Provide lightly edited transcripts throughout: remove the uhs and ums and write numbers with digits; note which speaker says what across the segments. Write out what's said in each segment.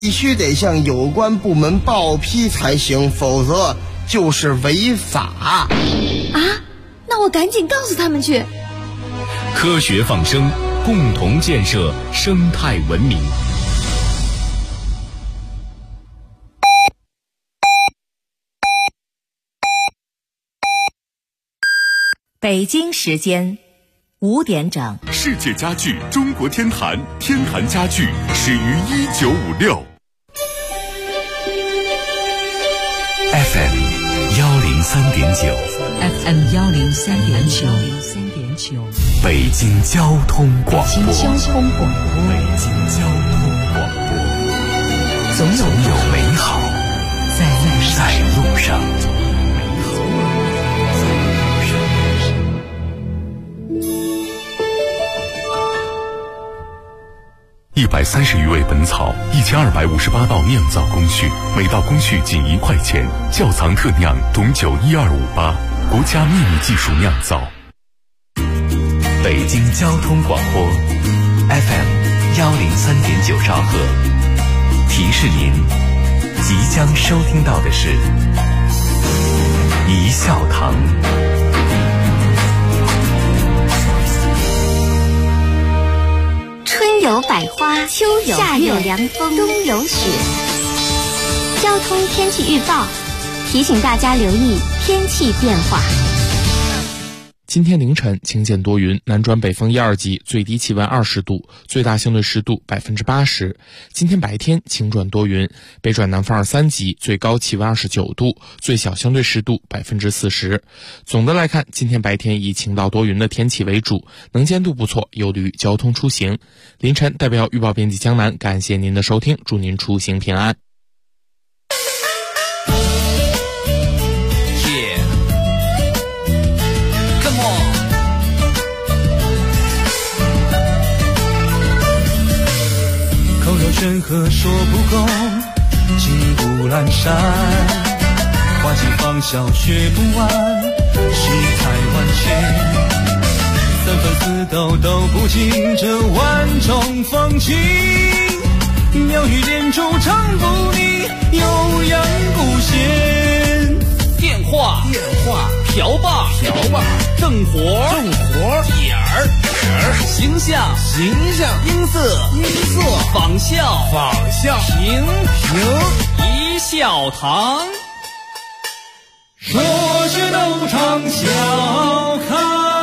Speaker 1: 必须得向有关部门报批才行，否则就是违法。
Speaker 2: 啊，那我赶紧告诉他们去。
Speaker 3: 科学放生，共同建设生态文明。
Speaker 4: 北京时间5点整。
Speaker 5: 世界家具中国天坛，天坛家具始于1956。FM 103.9
Speaker 4: FM 103.9，
Speaker 5: 北京交通广播。
Speaker 4: 北京交通广播，总有美好在路上。
Speaker 5: 130余味本草，1258道酿造工序，每道工序仅1块钱。窖藏特酿董酒12588，国家秘密技术酿造。
Speaker 6: 北京交通广播 FM 103.9兆赫，提示您即将收听到的是一笑堂。
Speaker 7: 春有百花，秋有夏有凉风，冬有雪。交通天气预报提醒大家留意天气变化。
Speaker 8: 今天凌晨晴间多云，南转北风1、2级，最低气温20度，最大相对湿度80%。今天白天晴转多云，北转南风2、3级，最高气温29度，最小相对湿度40%。总的来看，今天白天以晴到多云的天气为主，能见度不错，有利于交通出行。凌晨代表预报编辑江南，感谢您的收听，祝您出行平安。
Speaker 9: 山河说不够，情不阑珊，花季芳香学不完，世态万千，三分四斗都不尽这万种风情，妙语连珠唱不腻，悠扬不闲。
Speaker 10: 电话瓢把正活点儿形象音色仿效评一笑堂，
Speaker 9: 说是斗场笑开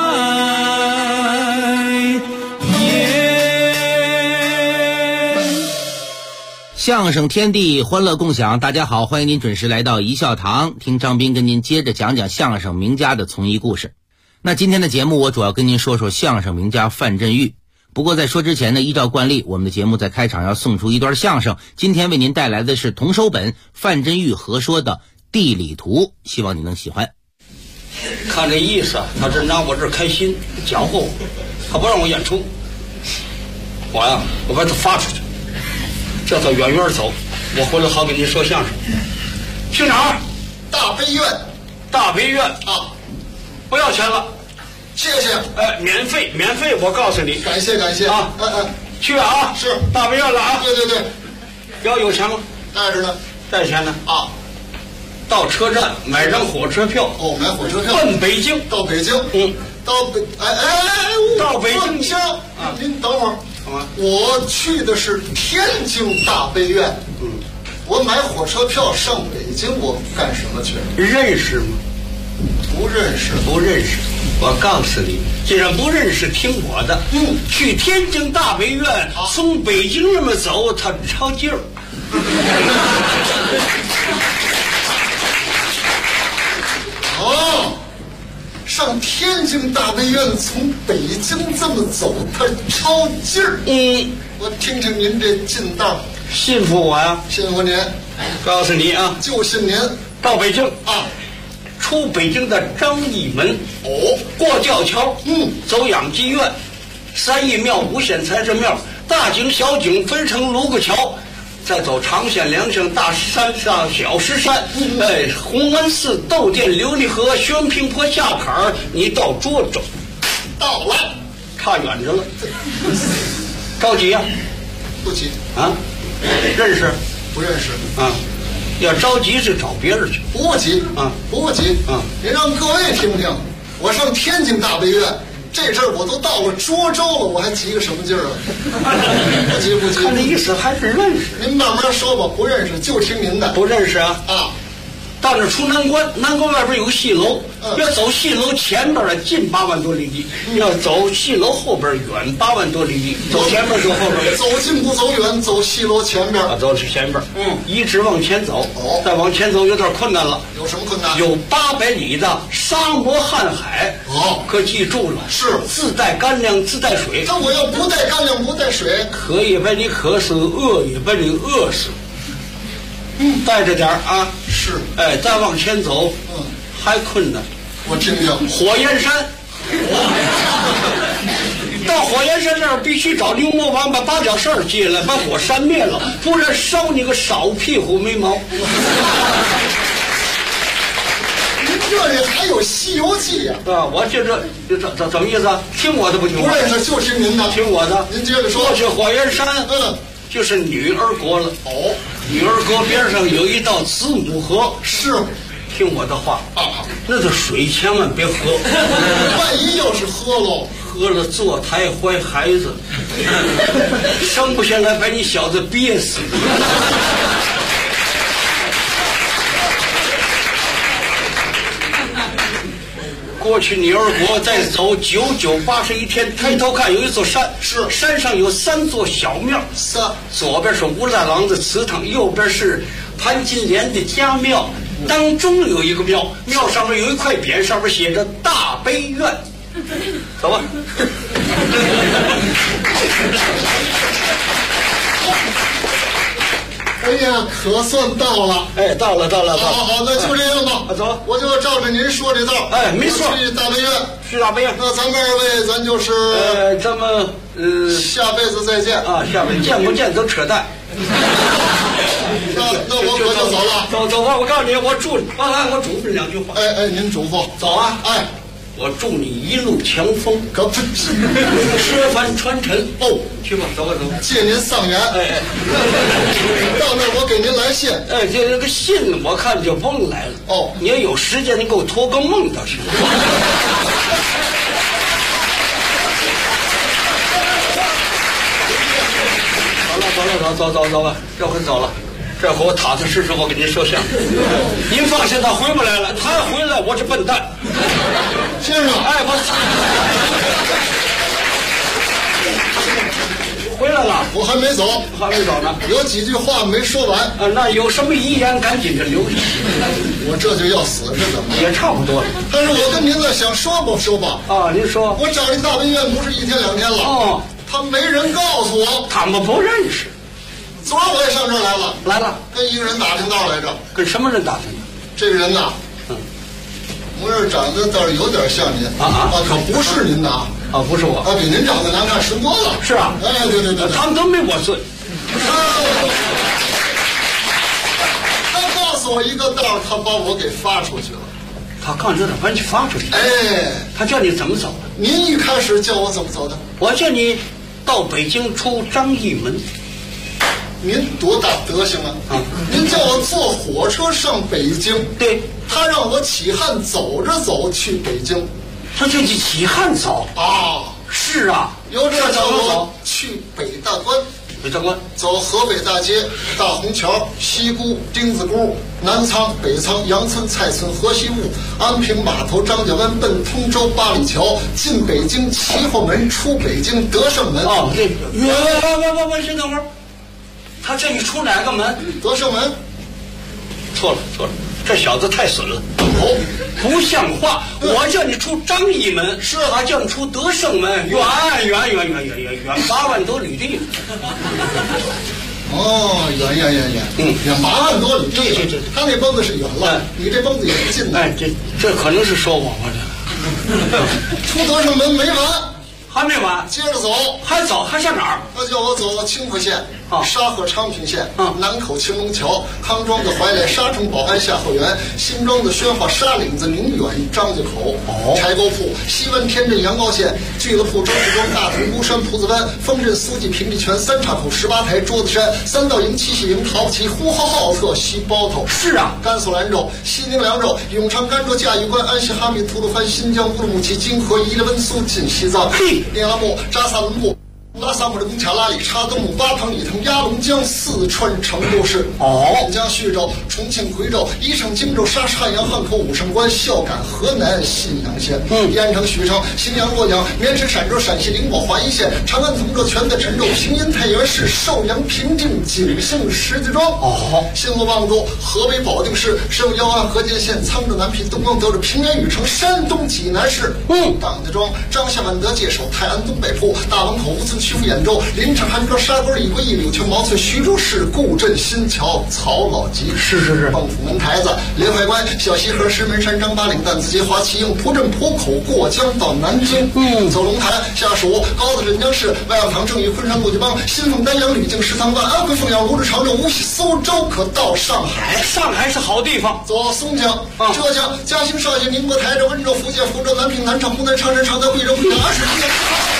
Speaker 9: 颜。
Speaker 11: 相声天地欢乐共享，大家好，欢迎您准时来到一笑堂，听张斌跟您接着讲讲相声名家的从艺故事。那今天的节目我主要跟您说说相声名家范振钰。不过在说之前呢，依照惯例，我们的节目在开场要送出一段相声，今天为您带来的是童守本范振钰合说的地理图，希望你能喜欢。
Speaker 10: 看这意思，他这拿我这开心搅和我，他不让我演出，我把他发出去，叫他远远走，我回来好给您说相声。去哪儿？
Speaker 1: 大悲院
Speaker 10: 啊，不要钱了，
Speaker 1: 谢谢。
Speaker 10: 免费，我告诉你，
Speaker 1: 感谢
Speaker 10: 啊！去啊！
Speaker 1: 是
Speaker 10: 大悲院了啊！
Speaker 1: 对，
Speaker 10: 有钱吗？
Speaker 1: 带着呢，
Speaker 10: 带钱呢
Speaker 1: 啊！
Speaker 10: 到车站买张火车票，
Speaker 1: 买火车票
Speaker 10: 奔北京，
Speaker 1: 到北京，到北京乡啊！您等会儿，我去的是天津大悲院，我买火车票上北京，我干什么去？
Speaker 10: 认识吗？
Speaker 1: 不认识。
Speaker 10: 我告诉你，既然不认识，听我的。去天津大悲院，从北京那么走，他超劲儿。
Speaker 1: 上天津大悲院从北京这么走，他超劲儿。我听听您这劲道，
Speaker 10: 信服我呀？
Speaker 1: 信服您。
Speaker 10: 告诉你啊，
Speaker 1: 就信您。
Speaker 10: 到北京啊，出北京的张义门，过吊桥，走养鸡院，三义庙、五显财神庙，大井、小井分成卢沟桥，再走长线、梁巷、大石山上小石山，洪安寺、窦店、琉璃河、宣平坡下坎儿，你到涿州，
Speaker 1: 到了，
Speaker 10: 差远着了，着急呀？
Speaker 1: 不急
Speaker 10: 啊，认识。
Speaker 1: 不认识
Speaker 10: 啊。要着急是找别人去，
Speaker 1: 不急
Speaker 10: 啊，
Speaker 1: 不急
Speaker 10: 啊。
Speaker 1: 您让各位听听，我上天津大悲院，这阵儿我都到了涿州了，我还急个什么劲儿啊？不急不急。
Speaker 10: 他的意思还是认识。
Speaker 1: 您慢慢说吧，不认识就听您的。
Speaker 10: 不认识啊？
Speaker 1: 啊。
Speaker 10: 到那出南关，南关外边有个戏楼，要走戏楼前边的近8万多里地，要走戏楼后边远8万多里地。走前边走后边，
Speaker 1: 走近不走远，走戏楼前边。
Speaker 10: 走是前边。一直往前走。再往前走有点困难了。
Speaker 1: 有什么困难？
Speaker 10: 有800里的沙漠瀚海。可记住了，
Speaker 1: 是
Speaker 10: 自带干粮，自带水。
Speaker 1: 那我要不带干粮，不带水，
Speaker 10: 渴也把你渴死，饿也把你饿死。带着点啊，
Speaker 1: 是，
Speaker 10: 哎，再往前走，还困难。
Speaker 1: 我听听，
Speaker 10: 火焰山，到火焰山那儿必须找牛魔王把八角扇接来，把火扇灭了，不然烧你个少屁股没毛。
Speaker 1: 您这里还有《西游记》啊？
Speaker 10: 我这怎么意思啊？听我的不听我的？
Speaker 1: 不认识就听您的，
Speaker 10: 听我的。
Speaker 1: 您接着说。
Speaker 10: 过去火焰山，就是女儿国了。女儿国边上有一道子母河，
Speaker 1: 是，
Speaker 10: 听我的话啊，那个水千万别喝，
Speaker 1: 万一要是喝喽，
Speaker 10: 喝了坐胎怀孩子，生不下来把你小子憋死。过去女儿国再走9981天，抬头看有一座山，
Speaker 1: 是
Speaker 10: 山上有3座小庙，左边是武大郎的祠堂，右边是潘金莲的家庙，当中有一个庙，庙上面有一块匾，上面写着大悲院。走吧。
Speaker 1: 哎呀，可算到了！
Speaker 10: 哎，到了。
Speaker 1: 好，那就这样吧。
Speaker 10: 走，
Speaker 1: 我就照着您说这道。
Speaker 10: 哎，没错。
Speaker 1: 去大悲院，
Speaker 10: 去大悲院。
Speaker 1: 那咱们2位，咱就是
Speaker 10: 咱们
Speaker 1: 下辈子再见
Speaker 10: 啊！下辈子见不见都扯淡。
Speaker 1: 那我就走了。
Speaker 10: 走吧，我告诉你，我嘱咐2句话。
Speaker 1: 哎，您嘱咐。
Speaker 10: 走啊！
Speaker 1: 哎。
Speaker 10: 我祝你一路强风，
Speaker 1: 可不是
Speaker 10: 车帆传尘哦。去吧，走吧。
Speaker 1: 借您丧言。
Speaker 10: 哎，
Speaker 1: 到那儿我给您来信。
Speaker 10: 哎，这个信我看就甭来了。
Speaker 1: 哦，
Speaker 10: 你要有时间，你给我托个梦倒行。走吧，这回走了。这回我踏踏实实，我给您说相声。您放心，他回不来了。他回来，我是笨蛋。
Speaker 1: 先生，
Speaker 10: 哎，回来了，
Speaker 1: 我还没走
Speaker 10: 呢。
Speaker 1: 有几句话没说完
Speaker 10: 那有什么遗言，赶紧的留下。
Speaker 1: 我这就要死是怎么？
Speaker 10: 也差不多了。
Speaker 1: 但是我跟您呢想说吧。
Speaker 10: 啊，您说。
Speaker 1: 我找这大悲院不是1天2天了。他没人告诉我，
Speaker 10: 他们不认识。
Speaker 1: 昨儿我也上这儿来了，跟一个人打听道来着。
Speaker 10: 跟什么人打听？
Speaker 1: 这个人呐，模样长得倒是有点像您可不是您的
Speaker 10: 不是我
Speaker 1: 比您长得难看10多了。
Speaker 10: 是啊，
Speaker 1: 哎，对，
Speaker 10: 他们都没我尊。
Speaker 1: 他告诉我一个道，他把我给发出去了。
Speaker 10: 他告诉你把你发出去？
Speaker 1: 哎，
Speaker 10: 他叫你怎么走的？
Speaker 1: 您一开始叫我怎么走的？
Speaker 10: 我叫你到北京出张义门。
Speaker 1: 您多大德行啊！您叫我坐火车上北京，
Speaker 10: 对，
Speaker 1: 他让我起汉走着走去北京，
Speaker 10: 他叫你起汉走
Speaker 1: 啊？
Speaker 10: 是啊，
Speaker 1: 由这叫我去北大关，走河北大街、大红桥、西沽、丁字沽、南仓、北仓、杨村、蔡村、河西务、安平码头、张家湾，奔通州、八里桥，进北京齐化门，出北京德胜门。
Speaker 10: 对，我先等会儿。他叫你出哪个门？
Speaker 1: 德胜门。
Speaker 10: 错了，这小子太损了。不像话！我叫你出张义门，
Speaker 1: 是
Speaker 10: 他叫你出德胜门，远8万多里地。
Speaker 1: 远8万多里地。对，他那蹦子是远了，你这蹦子也是近的。
Speaker 10: 哎，这可能是说谎吧？这
Speaker 1: 出德胜门没完，
Speaker 10: 还没完，
Speaker 1: 接着走，
Speaker 10: 还上哪儿？
Speaker 1: 他叫我走清河县。 沙河昌平县，南口青龙桥，康庄的怀来，沙城宝安夏河源，新庄的宣化沙岭子宁远张家口，柴沟铺西湾天镇阳高县，俱乐部周市庄大同孤山铺子湾，丰镇苏记平地泉三岔口18台桌子山，三道营七喜营陶不齐呼和浩特西包头。
Speaker 10: 是啊，
Speaker 1: 甘肃兰州西宁凉州永昌甘州嘉峪关安溪哈密吐鲁番新疆乌鲁木齐金河伊勒温苏晋西藏聂拉木扎萨伦布拉萨姆的贡卡拉里查东姆巴塘里腾鸭龙江四川成都市镇江徐州重庆夔州宜城荆州沙市汉阳汉口武胜关孝感河南信阳县盐城许城新阳洛阳绵池陕州陕西灵宝华阴县长安同州全的陈州平阴太原市寿阳平定景兴石家庄新罗望州河北保定市省遥安河间县沧州南皮东光德州平原禹城山东济南市党家庄张夏万德界首泰安东北铺大王口吴村曲阜兖州临城韩庄沙沟一国一柳桥毛村徐州市固镇新桥曹老集
Speaker 10: 是
Speaker 1: 蚌埠门台子临淮关小西河石门山张八岭担子街华旗营蒲镇浦口过江到南京走龙潭下属高子镇江市外洋塘正义昆山陆家浜新丰丹阳吕靖石塘湾安徽凤阳泸州常州无锡苏州可到上海
Speaker 10: 是好地方
Speaker 1: 走松江浙江嘉兴绍兴宁波台州温州福建福州南平南昌湖南长沙常德贵州贵阳20年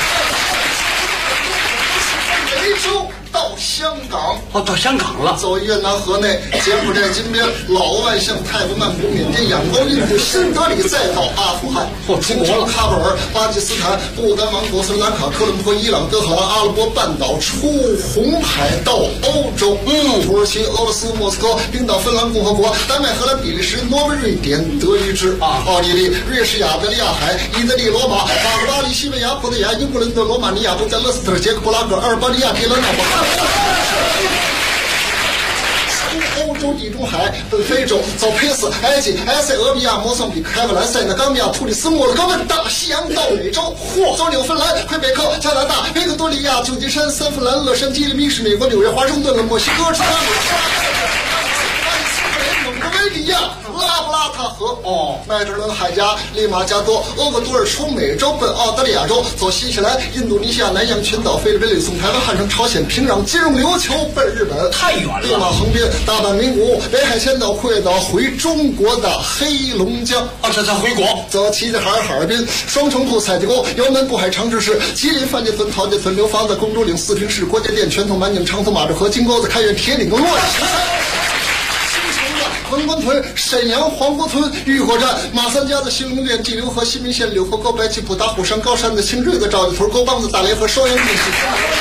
Speaker 1: 梅州到香港
Speaker 10: 到香港了，
Speaker 1: 走越南河内柬埔寨金边老万象泰国曼谷缅甸仰光印度新德里再到阿富汗出国了喀布尔巴基斯坦不丹王国斯里兰卡科伦坡伊朗德黑兰阿拉伯半岛出红海到欧洲土耳其俄罗斯莫斯科冰岛芬兰共和国丹麦荷兰比利时挪威瑞典德意志奥地利瑞士亚得里亚海意大利罗马法国巴黎西班牙葡萄牙英国伦敦罗马尼亚布加勒斯特捷克布拉格阿尔巴尼亚迪伦纳欧洲地中海奔非洲走佩斯埃及埃塞俄比亚摩桑比克开普兰塞纳冈比亚突里斯莫尔戈问大西洋到美洲走纽芬兰魁北克加拿大维克多利亚旧金山三藩兰洛杉矶密市美国纽约华盛顿了墨西哥芝加哥蒙哥维利亚拉布拉塔河麦哲伦海峡利马加多厄瓜多尔出美洲奔澳大利亚州走新西兰印度尼西亚南洋群岛菲律宾吕宋台湾汉城朝鲜平壤金融琉球奔日本
Speaker 10: 太远了
Speaker 1: 利马横滨大阪名古屋北海千岛库页岛回中国的黑龙江
Speaker 10: 这才回国
Speaker 1: 走齐齐哈尔哈尔滨双城铺采集沟姚门渤海长治市吉林范家屯陶家屯刘房子公主岭四平市国家店全通满景长头马志河金沟子开元铁岭跟洛阳文官屯沈阳黄国屯玉火站马三家的兴隆店地流河西明县柳河沟白旗铺大虎山高山的清水的赵家屯沟帮子大连河双阳地区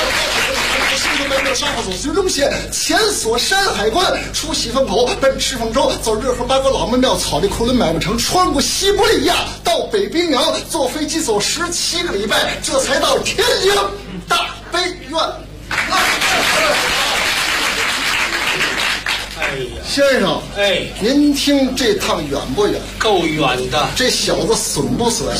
Speaker 1: 沙河走绥中县前锁山海关出西风口奔赤峰州走热河八沟老门庙草地库伦买不成穿过西伯利亚到北冰洋坐飞机走17个礼拜这才到天津大悲院先生您听这趟远不远
Speaker 10: 够远的
Speaker 1: 这小子损不损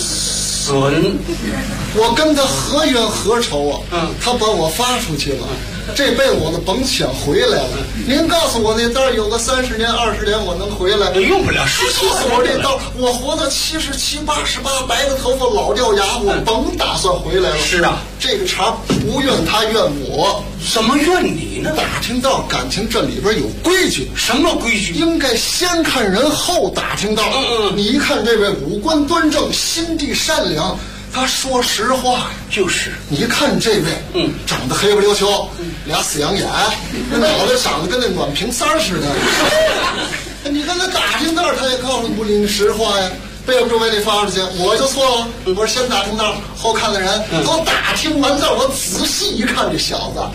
Speaker 1: 我跟他何冤何仇啊他把我发出去了这辈子我都甭想回来了您告诉我那单有个30年20年我能回来
Speaker 10: 用不了
Speaker 1: 我这道我活到77、88白个头发老掉牙我甭打算回来了
Speaker 10: 是啊
Speaker 1: 这个茬不怨他怨我
Speaker 10: 怎么怨你呢
Speaker 1: 打听到感情这里边有规矩
Speaker 10: 什么规矩
Speaker 1: 应该先看人后打听到你一看这位五官端正心地善良他说实话
Speaker 10: 就是
Speaker 1: 你看这位长得黑不溜秋俩死羊眼那脑袋长得跟那暖瓶塞似的你跟他打听道他也告诉不你实话呀背不住为你发出去我就错了我说先打听道后看的人都打听完了我仔细一看这小子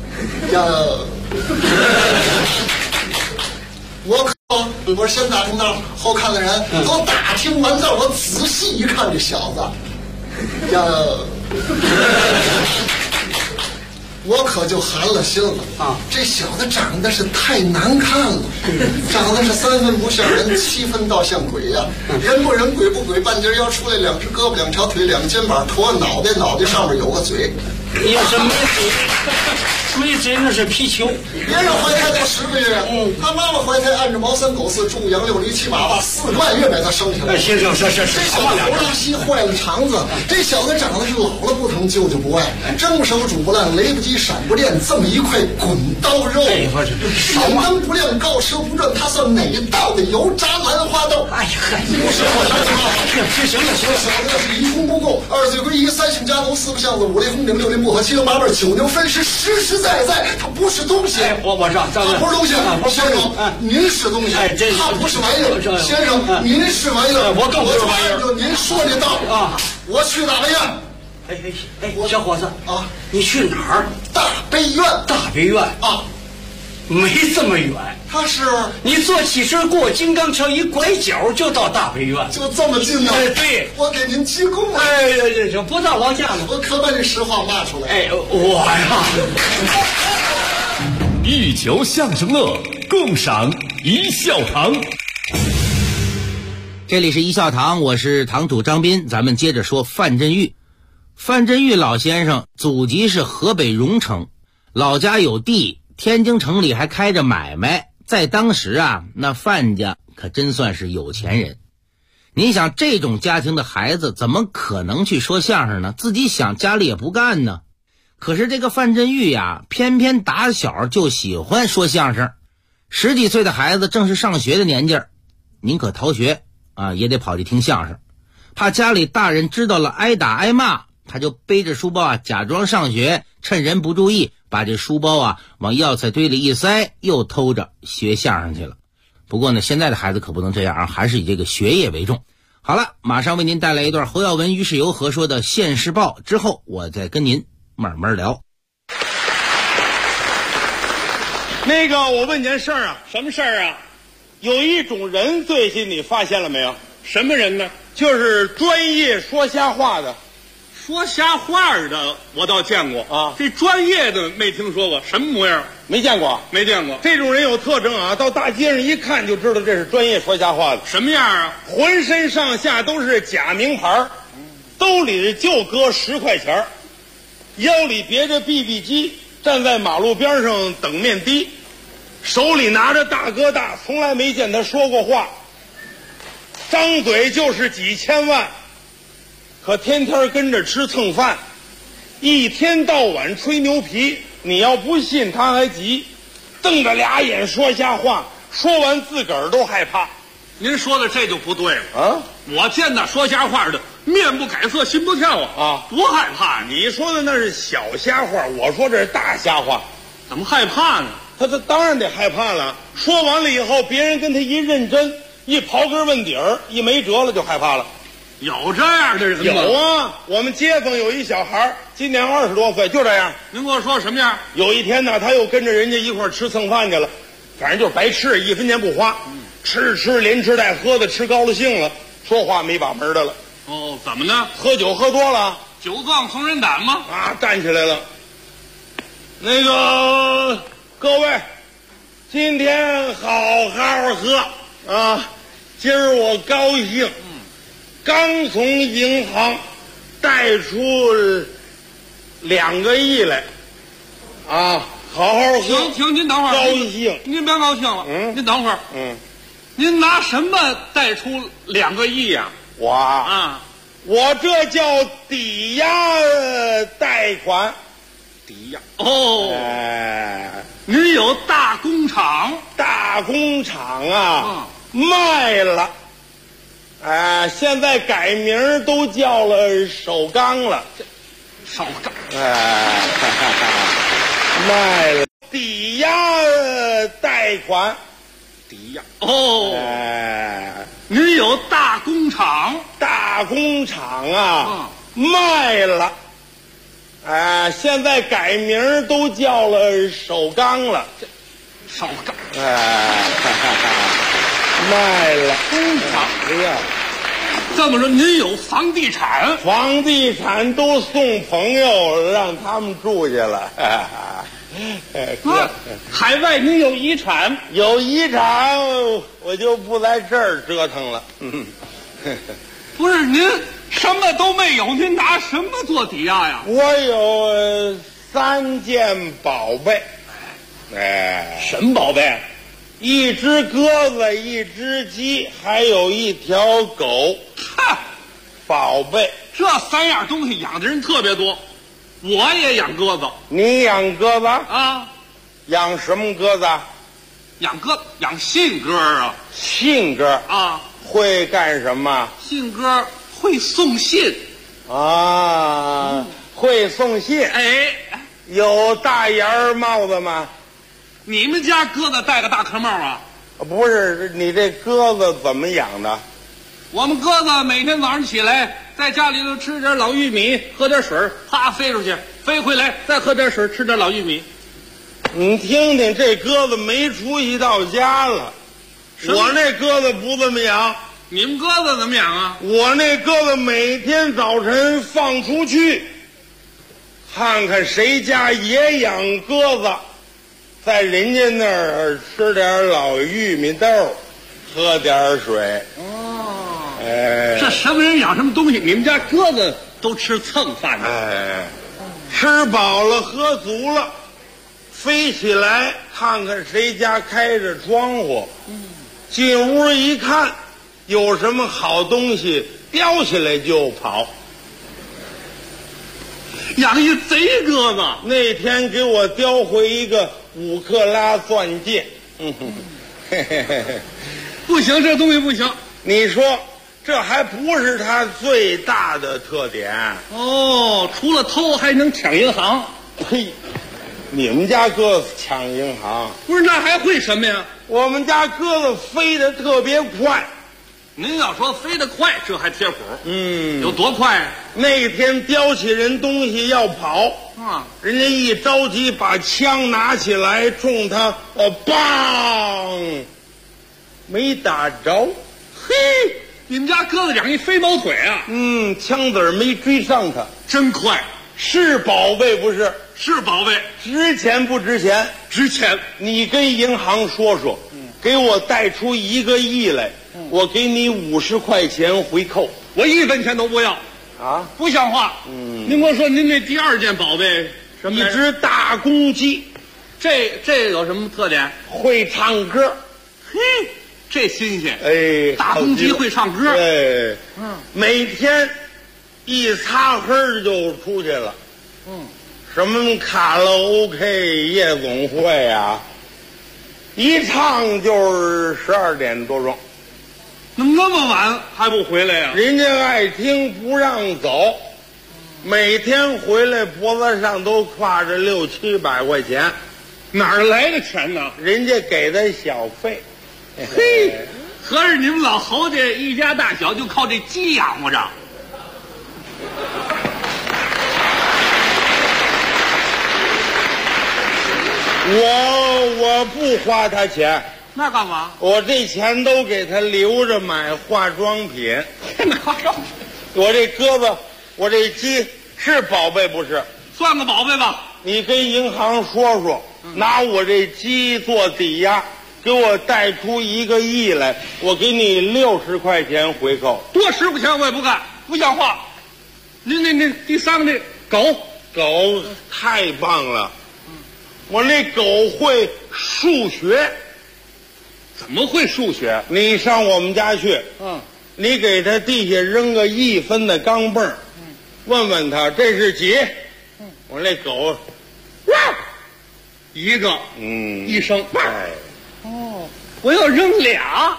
Speaker 1: 我说先打听道后看的人都打听完了我仔细一看这小子我可就寒了心了这小子长得是太难看了长得是3分不像人7分倒像鬼呀人不人鬼不鬼半截腰出来2只胳膊2条腿2个肩膀头脑袋上面有个嘴
Speaker 10: 有什么嘴没嘴那是皮球
Speaker 1: 别让怀胎的 10个月，他妈妈怀胎按着毛3狗4种羊6驴7马84个半月把他生下来。
Speaker 10: 先生，是，
Speaker 1: 这小子胡拉稀坏了肠子，这小子长得是老了不疼，舅舅不爱，蒸手煮不烂，雷不及闪不电，这么一块滚刀肉，点灯不亮，告舌不转，他算哪道的油炸兰花豆？
Speaker 10: 哎呀，
Speaker 1: 不是我行了，小子要是1功不够，2罪归1，3姓家奴，4不巷子，5雷轰顶，6林薄荷，7牛8辈，9牛分尸，实在在，他不是东西。
Speaker 10: 我知道，
Speaker 1: 他不是东西。先生，您是东西，他不是玩意儿。先生，您是玩意儿，
Speaker 10: 我更不是玩意儿。
Speaker 1: 就您说的道啊，我去大悲院。
Speaker 10: 小伙子啊，你去哪儿？
Speaker 1: 大悲院。
Speaker 10: 大悲院
Speaker 1: 啊，
Speaker 10: 没这么远。
Speaker 1: 他是
Speaker 10: 你坐汽车过金刚桥，一拐角就到大悲院，
Speaker 1: 就这么近呢。
Speaker 10: 对，
Speaker 1: 我给您鞠躬了。
Speaker 10: 这不到劳驾了。
Speaker 1: 我可把这实话骂出来。
Speaker 10: 我呀，
Speaker 3: 欲求相声乐，共赏一笑堂。
Speaker 11: 这里是一笑堂，我是堂主张斌。咱们接着说范振钰。范振钰老先生祖籍是河北荣城，老家有地，天津城里还开着买卖。在当时啊，那范家可真算是有钱人。你想，这种家庭的孩子怎么可能去说相声呢？自己想，家里也不干呢。可是这个范振钰呀，偏偏打小就喜欢说相声。10几岁的孩子正是上学的年纪儿，宁可逃学啊，也得跑去听相声。怕家里大人知道了挨打挨骂，他就背着书包啊，假装上学，趁人不注意，把这书包啊往药材堆里一塞，又偷着学相声去了。不过呢，现在的孩子可不能这样啊，还是以这个学业为重。好了，马上为您带来一段侯耀文、于世友合说的《现世报》，之后我再跟您慢慢聊。
Speaker 12: 那个，我问件事儿啊。什么事儿啊？有一种人，最近你发现了没有？什么人呢？就是专业说瞎话的。说瞎话的我倒见过啊，这专业的没听说过，什么模样？没见过，没见过。这种人有特征啊，到大街上一看就知道这是专业说瞎话的。什么样啊？浑身上下都是假名牌，兜里就搁10块钱，腰里别着 BB 机，站在马路边上等面的，手里拿着大哥大，从来没见他说过话，张嘴就是几千万。可天天跟着吃蹭饭，一天到晚吹牛皮，你要不信他还急，瞪着俩眼说瞎话，说完自个儿都害怕。您说的这就不对了啊！我见那说瞎话的面不改色心不跳啊，多害怕！你说的那是小瞎话，我说这是大瞎话，怎么害怕呢？他当然得害怕了。说完了以后，别人跟他一认真，一刨根问底儿，一没辙了就害怕了。有这样的人吗？有啊，我们街坊有一小孩，今年20多岁，就这样。您跟我说什么样？有一天呢，他又跟着人家一块吃蹭饭去了，反正就是白吃，1分钱不花，吃连吃带喝的，吃高了兴了，说话没把门的了。哦，怎么呢？喝酒喝多了，酒壮怂人胆吗？啊，站起来了。那个各位，今天好好喝啊！今儿我高兴。刚从银行贷出2个亿来，啊，好好喝。停，您等会儿。高兴，您别高兴了。您等会儿。您拿什么贷出2个亿呀？我这叫抵押贷款。抵押。哦。您有大工厂？大工厂啊，卖了。现在改名都叫了首钢了。首钢。卖了。抵押贷款。抵押。哦。您有大工厂？大工厂啊，卖了。现在改名都叫了首钢了。首钢。卖了工厂。哎呀，这么说您有房地产？房地产都送朋友，让他们住去了。海外您有遗产？有遗产，我就不在这儿折腾了。不是您什么都没有，您拿什么做抵押呀？我有3件宝贝。 哎，什么宝贝？一只鸽子，一只鸡，还有一条狗。
Speaker 10: 哈，
Speaker 12: 宝贝，
Speaker 10: 这3样东西养的人特别多。我也养鸽子。
Speaker 12: 你养鸽子
Speaker 10: 啊？
Speaker 12: 养什么鸽子？
Speaker 10: 养信鸽啊。
Speaker 12: 信鸽
Speaker 10: 啊？会
Speaker 12: 干什么？
Speaker 10: 信鸽会送信。
Speaker 12: 啊，会送信。
Speaker 10: 哎，
Speaker 12: 有大檐帽子吗？
Speaker 10: 你们家鸽子戴个大壳帽啊？
Speaker 12: 不是，你这鸽子怎么养的？
Speaker 10: 我们鸽子每天早上起来，在家里头吃点老玉米，喝点水，啪飞出去，飞回来再喝点水，吃点老玉米。
Speaker 12: 你听听，这鸽子没出息到家了。我那鸽子不这么养。
Speaker 10: 你们鸽子怎么养啊？
Speaker 12: 我那鸽子每天早晨放出去，看看谁家也养鸽子，在人家那儿吃点老玉米豆，喝点水。
Speaker 10: 哦，
Speaker 12: 哎，
Speaker 10: 这什么人养什么东西？你们家鸽子都吃蹭饭的。
Speaker 12: 哎，吃饱了喝足了，飞起来看看谁家开着窗户，进屋一看有什么好东西，叼起来就跑。
Speaker 10: 养一贼鸽子，
Speaker 12: 那天给我叼回一个5克拉钻戒。
Speaker 10: 不行，这东西不行。
Speaker 12: 你说这还不是它最大的特点
Speaker 10: 哦？除了偷还能抢银行。
Speaker 12: 呸！你们家鸽子抢银行？
Speaker 10: 不是，那还会什么呀？
Speaker 12: 我们家鸽子飞得特别快。
Speaker 10: 您要说飞得快，这还贴谱。有多快？
Speaker 12: 那天叼起人东西要跑
Speaker 10: 啊，
Speaker 12: 人家一着急把枪拿起来冲他，梆，没打着。
Speaker 10: 嘿，你们家鸽子养一飞毛腿啊？
Speaker 12: 枪子儿没追上他，
Speaker 10: 真快。
Speaker 12: 是宝贝不是？
Speaker 10: 是宝贝。
Speaker 12: 值钱不值钱？
Speaker 10: 值钱。
Speaker 12: 你跟银行说说，给我贷出1个亿来，我给你50块钱回扣。
Speaker 10: 我1分钱都不要
Speaker 12: 啊！
Speaker 10: 不像话。您给我说您这第2件宝贝什么？
Speaker 12: 一只大公鸡。
Speaker 10: 这有什么特点？
Speaker 12: 会唱歌。
Speaker 10: 嘿，这新鲜。
Speaker 12: 哎，
Speaker 10: 大公鸡会唱歌。
Speaker 12: 对，每天一擦黑就出去了。什么卡拉 OK 夜总会啊，一唱就是12点多钟。
Speaker 10: 那么晚还不回来呀？
Speaker 12: 人家爱听不让走，每天回来脖子上都挎着600、700块钱，
Speaker 10: 哪儿来的钱呢？
Speaker 12: 人家给的小费。
Speaker 10: 嘿，合着你们老侯家一家大小就靠这鸡养活着？
Speaker 12: 我不花他钱。
Speaker 10: 那干嘛？
Speaker 12: 我这钱都给他留着买化妆品。
Speaker 10: 买化妆品？
Speaker 12: 我这鸽子，我这鸡是宝贝不是？
Speaker 10: 算个宝贝吧。
Speaker 12: 你跟银行说说，拿我这鸡做抵押，给我贷出1个亿来，我给你60块钱回扣。
Speaker 10: 多10块钱我也不干，不像话。那第3个狗
Speaker 12: 太棒了。我那狗会数学。
Speaker 10: 怎么会数学？
Speaker 12: 你上我们家去，你给他地下扔个1分的钢镚儿，问问他这是几？我那狗，
Speaker 10: 一个，一声，
Speaker 12: 哎，
Speaker 10: 我要扔俩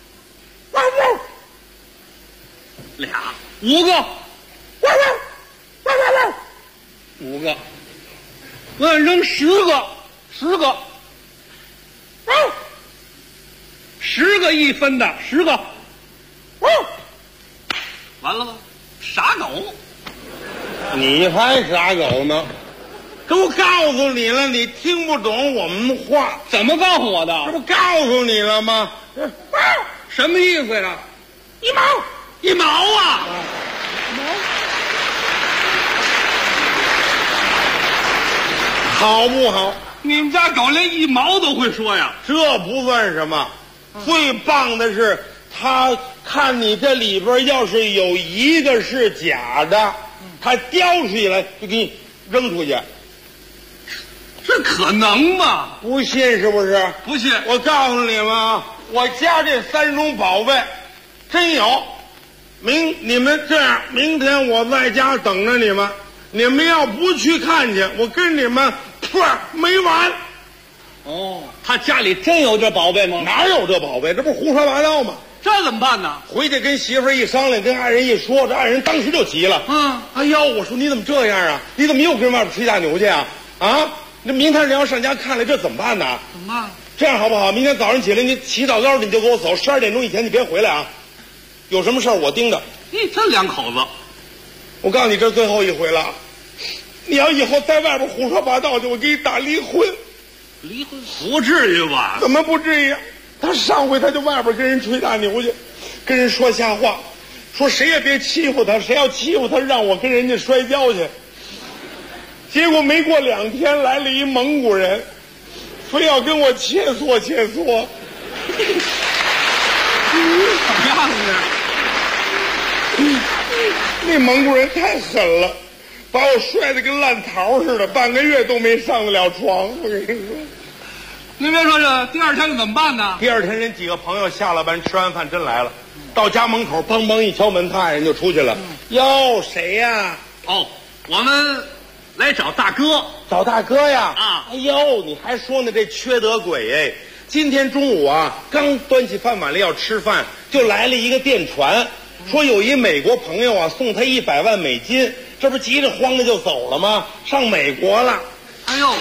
Speaker 10: ，5个，5个，我要扔10个，10个，10个1分的10个，完了吗？傻狗，
Speaker 12: 你还傻狗呢？都告诉你了，你听不懂我们话。
Speaker 10: 怎么告诉我的？
Speaker 12: 这不告诉你了吗？
Speaker 10: 什么意思呀？1毛啊！
Speaker 12: 好不好？
Speaker 10: 你们家狗连1毛都会说呀？
Speaker 12: 这不算什么，最棒的是他看你这里边要是有1个是假的，他叼起来就给你扔出去。 这可能吗？不信是不是？不信。我告诉你们啊，我家这3种宝贝真有。你们这样，明天我在家等着你们。你们要不去看去，我跟你们没完。哦，他家里真有这宝贝吗？哪有这宝贝？这不是胡说八道吗？这怎么办呢？回去跟媳妇儿一商量，跟爱人一说，这爱人当时就急了。哎呦，我说你怎么这样啊？你怎么又跟外边吹大牛去啊？啊，那明天人要上家看来，这怎么办呢？怎么办？这样好不好？明天早上起来，你起早早的你就给我走，12点钟以前你别回来啊！有什么事儿我盯着。这两口子，我告诉你，这最后一回了。你要以后在外边胡说八道去，我给你打离婚。离婚不至于吧？怎么不至于？他上回他就外边跟人吹大牛去，跟人说瞎话，说谁也别欺负他，谁要欺负他让我跟人家摔跤去。结果没过2天来了一蒙古人，非要跟我切磋切磋。怎么样呢？那蒙古人太狠了，把我摔得跟烂桃似的，半个月都没上得了床。我跟你说，您别说这，第2天怎么办呢？第2天人几个朋友下了班吃完饭真来了，到家门口梆梆一敲门，他爱人就出去了。哟，谁呀？哦，我们来找大哥。找大哥呀？啊！哎呦，你还说呢，这缺德鬼哎！今天中午啊，刚端起饭碗来要吃饭，就来了一个电传。说有一美国朋友啊，送他100万美金，这不急着慌的就走了吗？上美国了。哎呦，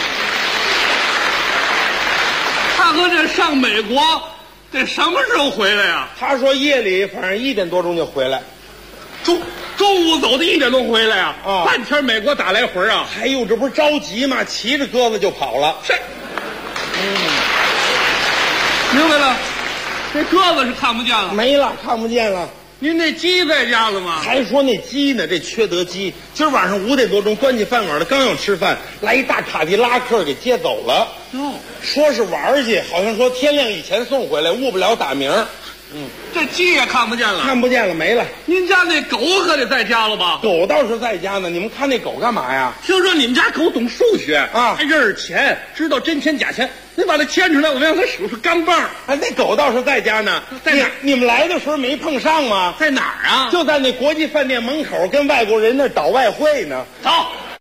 Speaker 12: 大哥，这上美国得什么时候回来呀？他说夜里反正1点多钟就回来，中午走的1点多回来呀？啊，半天美国打来回啊！哎呦，这不是着急吗？骑着鸽子就跑了。是，明白了，这鸽子是看不见了，没了，看不见了。您那鸡在家了吗？还说那鸡呢，这缺德鸡！今儿晚上5点多钟端起饭碗的，刚要吃饭，来一大卡迪拉克给接走了。哟，说是玩去，好像说天亮以前送回来，误不了打鸣。这鸡也看不见了，看不见了，没了。您家那狗可得在家了吧？狗倒是在家呢。你们看那狗干嘛呀？听说你们家狗懂数学啊，还认识钱，知道真钱假钱。你把它牵出来，我让它数出钢镚。哎，那狗倒是在家呢。在哪？你们来的时候没碰上吗？在哪儿啊？就在那国际饭店门口，跟外国人那倒外汇呢。走。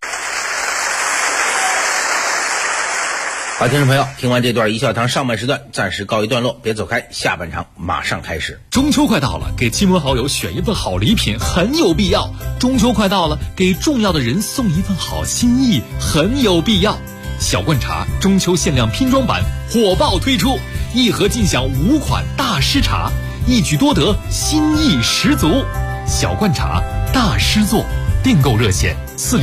Speaker 11: 好，听众朋友，听完这段一笑堂上半时段暂时告一段落，别走开，下半场马上开始。
Speaker 3: 中秋快到了，给亲朋好友选一份好礼品很有必要。中秋快到了，给重要的人送一份好心意很有必要。小罐茶中秋限量拼装版火爆推出，1盒尽享5款大师茶，一举多得，心意十足。小罐茶大师作，订购热线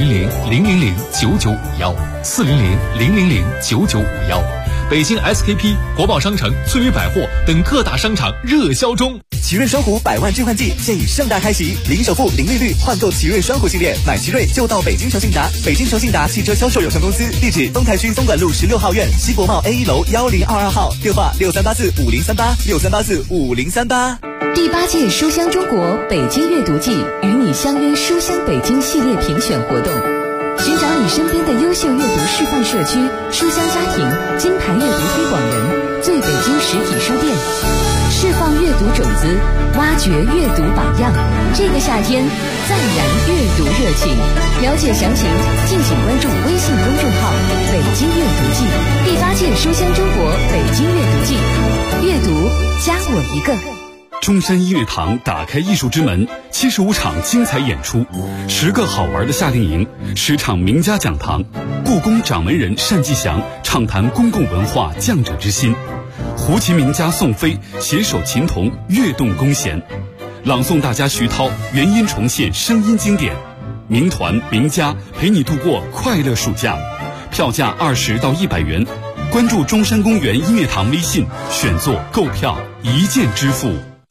Speaker 3: 400-000-9951，400-000-9951，北京 SKP、国贸商城、翠微百货等各大商场热销中。
Speaker 13: 奇瑞双虎100万置换季现已盛大开启，零首付、零利率换购奇瑞双虎系列，买奇瑞就到北京诚信达。北京诚信达汽车销售有限公司，地址丰台区东莞路16号院西国贸 A1 楼1022号，电话63845038，63845038。
Speaker 14: 第8届书香中国北京阅读季与你相约书香北京系列评选活动，寻找你身边的优秀阅读示范社区、书香家庭、金牌阅读推广人、最北京实体书店，释放阅读种子，挖掘阅读榜样。这个夏天再燃阅读热情。了解详情，敬请关注微信公众号“北京阅读季”。第8届书香中国北京阅读季，阅读加我一个。
Speaker 5: 中山音乐堂打开艺术之门，75场精彩演出，10个好玩的夏令营，10场名家讲堂，故宫掌门人单霁翔畅谈公共文化匠者之心，胡琴名家宋飞携手琴童跃动弓弦，朗诵大家徐涛原音重现声音经典，名团名家陪你度过快乐暑假，票价20到100元，关注中山公园音乐堂微信，选座购票一键支付。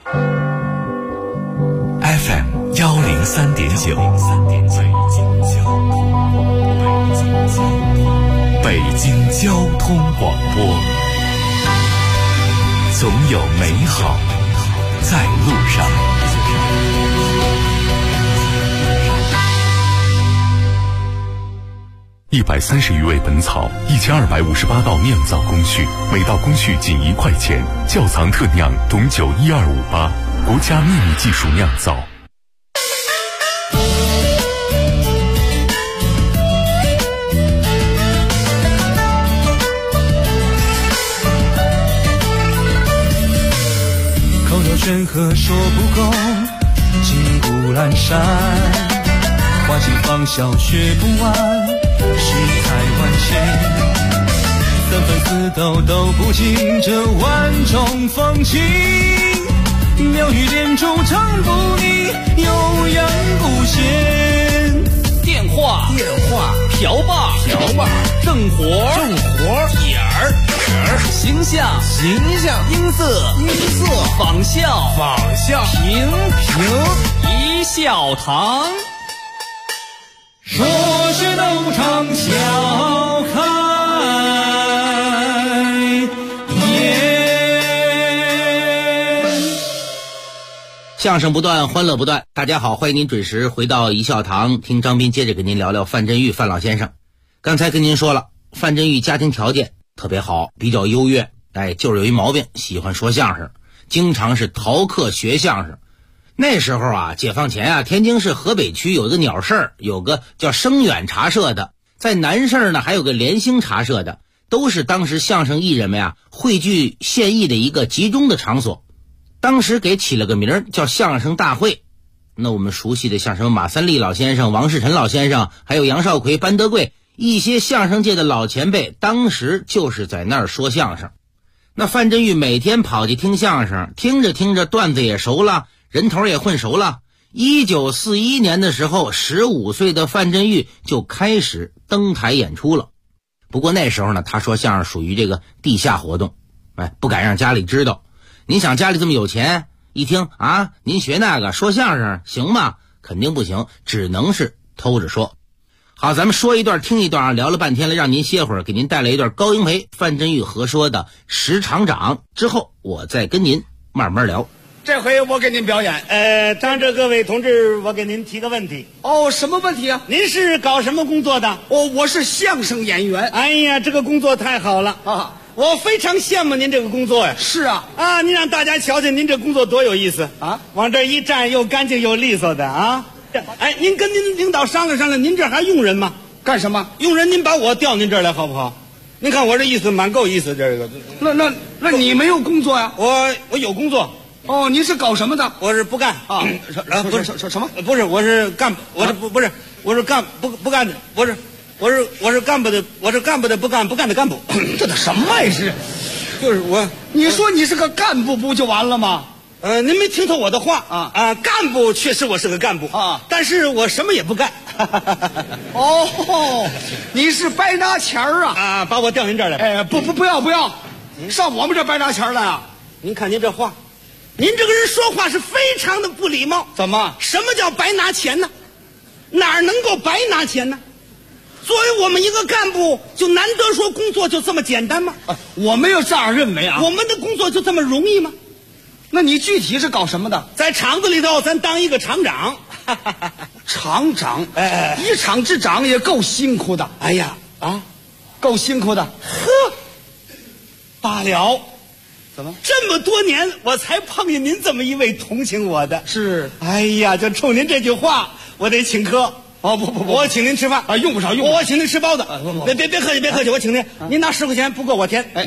Speaker 6: FM 103.9，北京交通广播，总有美好在路上。
Speaker 5: 130余味本草，1258道酿造工序，每道工序仅1块钱。窖藏特酿董酒12588，国家秘密技术酿造。
Speaker 9: 口有悬河说不够，金谷阑珊，花季芳香学不完，世态万千。三分四斗都不尽这万种风情，妙语连珠唱不腻，悠扬不闲。
Speaker 15: 电话瓢把正活眼儿形象音色仿效平一笑堂，
Speaker 9: 说学逗唱笑开。
Speaker 11: 相声不断，欢乐不断。大家好，欢迎您准时回到一笑堂，听张斌接着跟您聊聊范振钰范老先生。刚才跟您说了，范振钰家庭条件特别好，比较优越，就是有一毛病，喜欢说相声，经常是逃课学相声。那时候啊，解放前啊，天津市河北区有一个鸟市，有个叫声远茶社的，在南市呢还有个联兴茶社的，都是当时相声艺人们啊汇聚献艺的一个集中的场所。当时给起了个名儿叫相声大会。那我们熟悉的像什么马三立老先生、王世臣老先生，还有杨少奎、班德贵，一些相声界的老前辈，当时就是在那儿说相声。那范振钰每天跑去听相声，听着听着段子也熟了，人头也混熟了。1941年的时候，15岁的范振钰就开始登台演出了。不过那时候呢，他说相声属于这个地下活动，不敢让家里知道。您想家里这么有钱，一听啊，您学那个说相声行吗？肯定不行，只能是偷着说。好，咱们说一段听一段啊，聊了半天了，让您歇会儿，给您带来一段高英培、范振钰合说的《石厂长》，之后我再跟您慢慢聊。
Speaker 16: 这回我给您表演。张着各位同志，我给您提个问题。
Speaker 17: 哦，什么问题啊？
Speaker 16: 您是搞什么工作的？
Speaker 17: 我是相声演员。
Speaker 16: 哎呀，这个工作太好了啊！我非常羡慕您这个工作呀。
Speaker 17: 是啊，
Speaker 16: 您让大家瞧瞧您这工作多有意思啊！往这一站，又干净又利索的啊！您跟您领导商量商量，您这还用人吗？
Speaker 17: 干什么？
Speaker 16: 用人，您把我调您这儿来好不好？您看我这意思蛮够意思，这个。
Speaker 17: 那你没有工作呀？
Speaker 16: 我有工作。
Speaker 17: 哦，您是搞什么的？
Speaker 16: 我是不干啊！
Speaker 17: 不是什么？
Speaker 16: 不是，我是干，我是不是，我是干不干的，我是干部的，我是干部的不干的干部。
Speaker 17: 这都什么呀？是，
Speaker 16: 就是我。
Speaker 17: 你说你是个干部不就完了吗？
Speaker 16: 您没听透我的话啊！干部确实我是个干部啊，但是我什么也不干。
Speaker 17: 哦，你是白拿钱
Speaker 16: 啊！把我调您这儿来。
Speaker 17: 不要，上我们这白拿钱来啊！
Speaker 16: 您看您这话，您这个人说话是非常的不礼貌。
Speaker 17: 怎么？
Speaker 16: 什么叫白拿钱呢？哪能够白拿钱呢？作为我们一个干部，就难得说工作就这么简单吗？
Speaker 17: 我没有这样认为啊。
Speaker 16: 我们的工作就这么容易吗？
Speaker 17: 那你具体是搞什么的？
Speaker 16: 在厂子里头，咱当一个厂长。
Speaker 17: 厂长，一厂之长也够辛苦的。
Speaker 16: 哎呀，
Speaker 17: 够辛苦的。
Speaker 16: 呵，罢了。
Speaker 17: 怎么？
Speaker 16: 这么多年我才碰见您这么一位同情我的。
Speaker 17: 是。
Speaker 16: 哎呀，就冲您这句话，我得请客。
Speaker 17: 哦不，
Speaker 16: 我请您吃饭
Speaker 17: 啊，用不着。
Speaker 16: 我请您吃包子。别客气，我请您。您拿10块钱不够我添。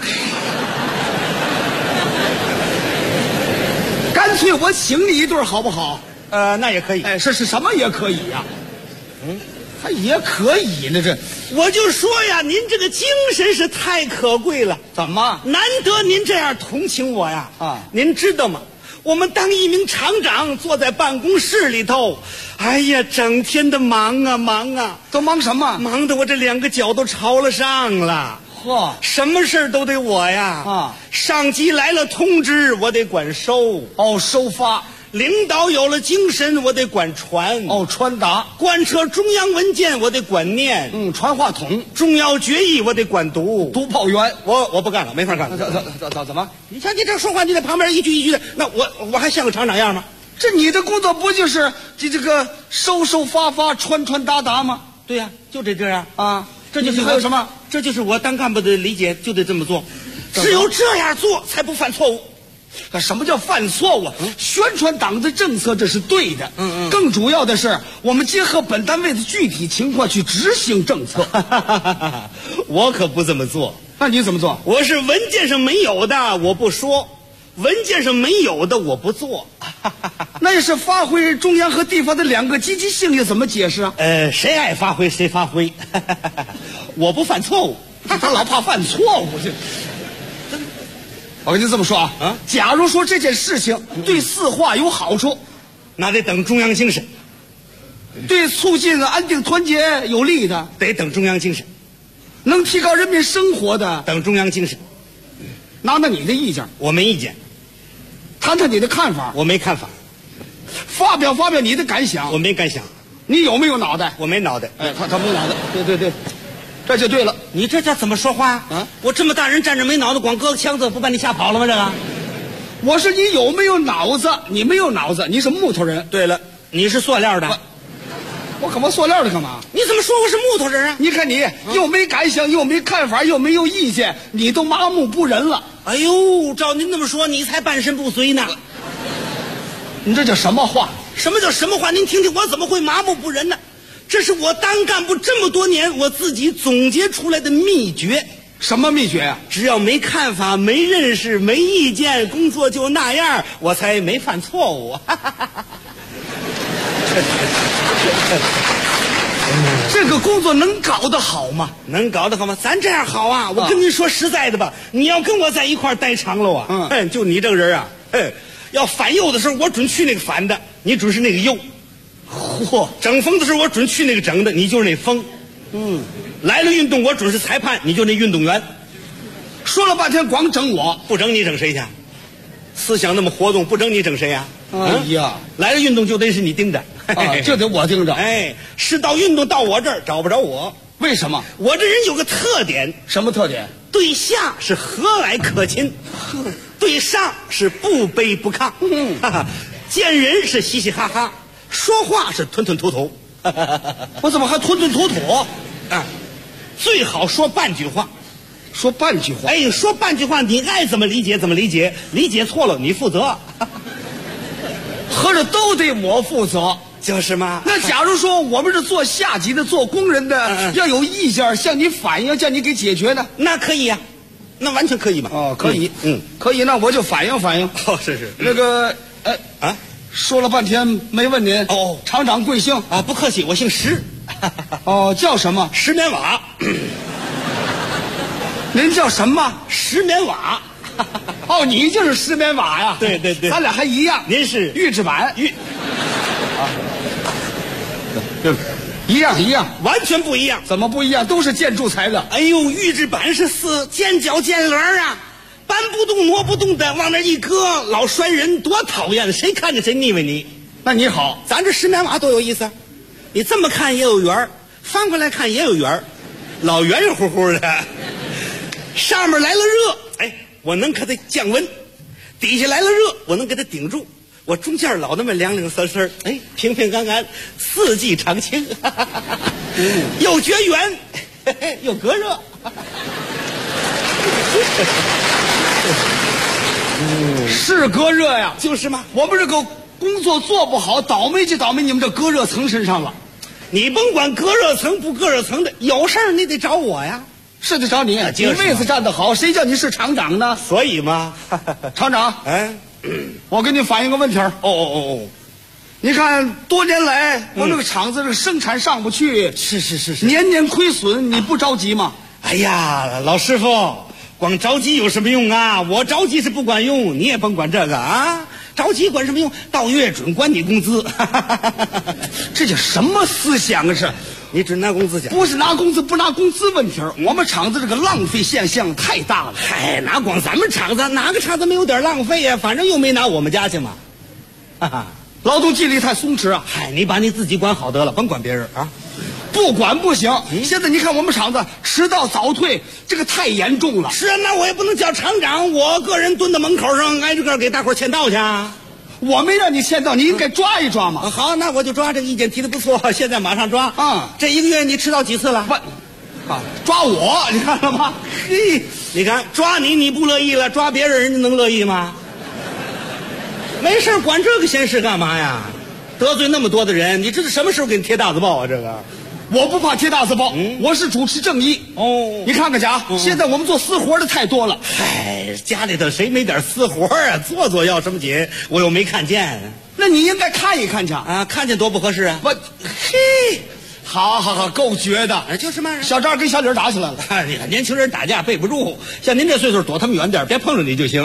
Speaker 17: 干脆我请你一顿好不好？
Speaker 16: 那也可以。
Speaker 17: 是什么也可以呀？还也可以呢。这
Speaker 16: 我就说呀，您这个精神是太可贵了。
Speaker 17: 怎么？
Speaker 16: 难得您这样同情我呀！您知道吗？我们当一名厂长，坐在办公室里头，哎呀，整天的忙啊！
Speaker 17: 都忙什么？
Speaker 16: 忙得我这2个脚都朝了上了。
Speaker 17: 嚯，
Speaker 16: 什么事都得我呀！上级来了通知，我得管收。
Speaker 17: 收发。
Speaker 16: 领导有了精神，我得管传。
Speaker 17: 传达。
Speaker 16: 贯彻中央文件，我得管念。
Speaker 17: 传话筒。
Speaker 16: 重要决议，我得管读。
Speaker 17: 读报员。
Speaker 16: 我不干了，没法干了。
Speaker 17: 怎么？
Speaker 16: 你像你这说话，你在旁边一句一句的，那我还像个厂长样吗？
Speaker 17: 这你的工作不就是这个收发传达吗？
Speaker 16: 对呀，就这样啊。这就是
Speaker 1: 还有什么？
Speaker 16: 这就是我当干部的理解，就得这么做。只有这样做，才不犯错误。
Speaker 1: 什么叫犯错误？宣传党的政策这是对的。更主要的是，我们结合本单位的具体情况去执行政策。
Speaker 16: 我可不这么做。
Speaker 1: 那你怎么做？
Speaker 16: 我是文件上没有的，我不说；文件上没有的，我不做。
Speaker 1: 那要是发挥中央和地方的两个积极性，又怎么解释啊？
Speaker 16: 谁爱发挥谁发挥。我不犯错误，
Speaker 1: 他老怕犯错误。我跟你这么说啊，假如说这件事情对四化有好处，
Speaker 16: 那得等中央精神；
Speaker 1: 对促进安定团结有利的，
Speaker 16: 得等中央精神；
Speaker 1: 能提高人民生活的，
Speaker 16: 等中央精神。
Speaker 1: 拿你的意见，
Speaker 16: 我没意见；
Speaker 1: 谈谈你的看法，
Speaker 16: 我没看法；
Speaker 1: 发表你的感想，
Speaker 16: 我没感想。
Speaker 1: 你有没有脑袋？
Speaker 16: 我没脑袋。
Speaker 1: 他没脑袋。对，这就对了。
Speaker 16: 你这叫怎么说话啊？我这么大人站着没脑子，光搁个枪子，不把你吓跑了吗？这个，
Speaker 1: 我说你有没有脑子？你没有脑子，你是木头人。
Speaker 16: 对了，你是塑料的。
Speaker 1: 我干嘛塑料的干嘛？
Speaker 16: 你怎么说我是木头人啊？
Speaker 1: 你看你又没感想，又没看法，又没有意见，你都麻木不仁了。
Speaker 16: 哎呦，照您这么说，你才半身不遂呢。
Speaker 1: 你这叫什么话？
Speaker 16: 什么叫什么话？您听听，我怎么会麻木不仁呢？这是我当干部这么多年我自己总结出来的秘诀。
Speaker 1: 什么秘诀啊？
Speaker 16: 只要没看法、没认识、没意见，工作就那样，我才没犯错误。
Speaker 1: 这个工作能搞得好吗？
Speaker 16: 能搞得好吗？咱这样好啊！我跟您说实在的吧，你要跟我在一块待长了啊，就你这个人啊，要反右的时候我准去那个反的，你准是那个右。嚯！整风的时候我准去那个整的，你就是那风。来了运动我准是裁判，你就那运动员。
Speaker 1: 说了半天光整我，
Speaker 16: 不整你整谁去？思想那么活动，不整你整谁呀？
Speaker 1: 哎呀，
Speaker 16: 来了运动就得是你盯着，
Speaker 1: 就得我盯着。
Speaker 16: 是到运动到我这儿找不着我，
Speaker 1: 为什么？
Speaker 16: 我这人有个特点。
Speaker 1: 什么特点？
Speaker 16: 对下是和蔼可亲，对上是不卑不亢。见人是嘻嘻哈哈，说话是吞吞吐吐。
Speaker 1: 我怎么还吞吞吐吐？
Speaker 16: 最好说半句话。
Speaker 1: 说半句话？
Speaker 16: 说半句话，你爱怎么理解怎么理解，理解错了你负责。
Speaker 1: 合着都得我负责，
Speaker 16: 就是嘛。
Speaker 1: 那假如说我们是做下级的、做工人的，要有意见向你反映，叫你给解决呢？
Speaker 16: 那可以呀，那完全可以嘛。
Speaker 1: 可以，可以，那我就反映反映。
Speaker 16: 是。
Speaker 1: 那个，说了半天没问您。厂长贵姓？
Speaker 16: 不客气，我姓石。
Speaker 1: 叫什么？
Speaker 16: 石棉瓦。
Speaker 1: 您叫什么？
Speaker 16: 石棉瓦。
Speaker 1: 你就是石棉瓦呀？
Speaker 16: 对，
Speaker 1: 咱俩还一样。
Speaker 16: 您是
Speaker 1: 预制板。一样，
Speaker 16: 完全不一样。
Speaker 1: 怎么不一样？都是建筑材料。
Speaker 16: 预制板是尖角尖轮啊，搬不动挪不动的，往那一搁老摔人，多讨厌！谁看着谁腻歪你。
Speaker 1: 那你好，
Speaker 16: 咱这石棉瓦多有意思，你这么看也有圆，翻过来看也有圆，老圆圆乎乎的。上面来了热，我能给它降温；底下来了热，我能给它顶住。我中间老那么凉凉丝丝，平平安安，四季常青，又绝缘，又隔热。
Speaker 1: 是隔热呀，
Speaker 16: 就是嘛。
Speaker 1: 我们这个工作做不好，倒霉就倒霉你们这隔热层身上了。
Speaker 16: 你甭管隔热层不隔热层的，有事儿你得找我呀。
Speaker 1: 是得找你，你位子站得好，谁叫你是厂长呢？
Speaker 16: 所以嘛，
Speaker 1: 厂长，我给你反映个问题儿。你看多年来我这个厂子这个生产上不去，
Speaker 16: 是，
Speaker 1: 年年亏损，你不着急吗？
Speaker 16: 哎呀，老师傅，光着急有什么用啊？我着急是不管用，你也甭管这个啊。着急管什么用？到月准管你工资。
Speaker 1: 这叫什么思想啊？是？
Speaker 16: 你只拿工资讲？
Speaker 1: 不是拿工资不拿工资问题儿，我们厂子这个浪费现象太大了。
Speaker 16: 哪光咱们厂子，哪个厂子没有点浪费呀？反正又没拿我们家去嘛。
Speaker 1: 劳动纪律太松弛啊！
Speaker 16: 你把你自己管好得了，甭管别人啊。
Speaker 1: 不管不行。现在你看我们厂子迟到早退，这个太严重了。
Speaker 16: 是啊，那我也不能叫厂长，我个人蹲到门口上挨着个给大伙签到去啊。
Speaker 17: 我没让你签到，你应该抓一抓嘛。
Speaker 16: 好，那我就抓，这个意见提的不错，现在马上抓。这1个月你迟到几次了？
Speaker 17: 抓我，你看了吗？
Speaker 16: 嘿，你看抓你不乐意了，抓别人人家能乐意吗？没事管这个闲事干嘛呀？得罪那么多的人，你这是什么时候给你贴大字报啊？这个。
Speaker 17: 我不怕贴大字报，我是主持正义。你看看家，现在我们做私活的太多了。
Speaker 16: 嗨，家里头谁没点私活啊？做要什么紧？我又没看见。
Speaker 17: 那你应该看一看去
Speaker 16: 啊！看见多不合适啊！
Speaker 17: 嘿，好，够绝的。
Speaker 16: 就是嘛，
Speaker 17: 小张跟小李打起来了。
Speaker 16: 你看年轻人打架背不住，像您这岁数躲他们远点，别碰着你就行。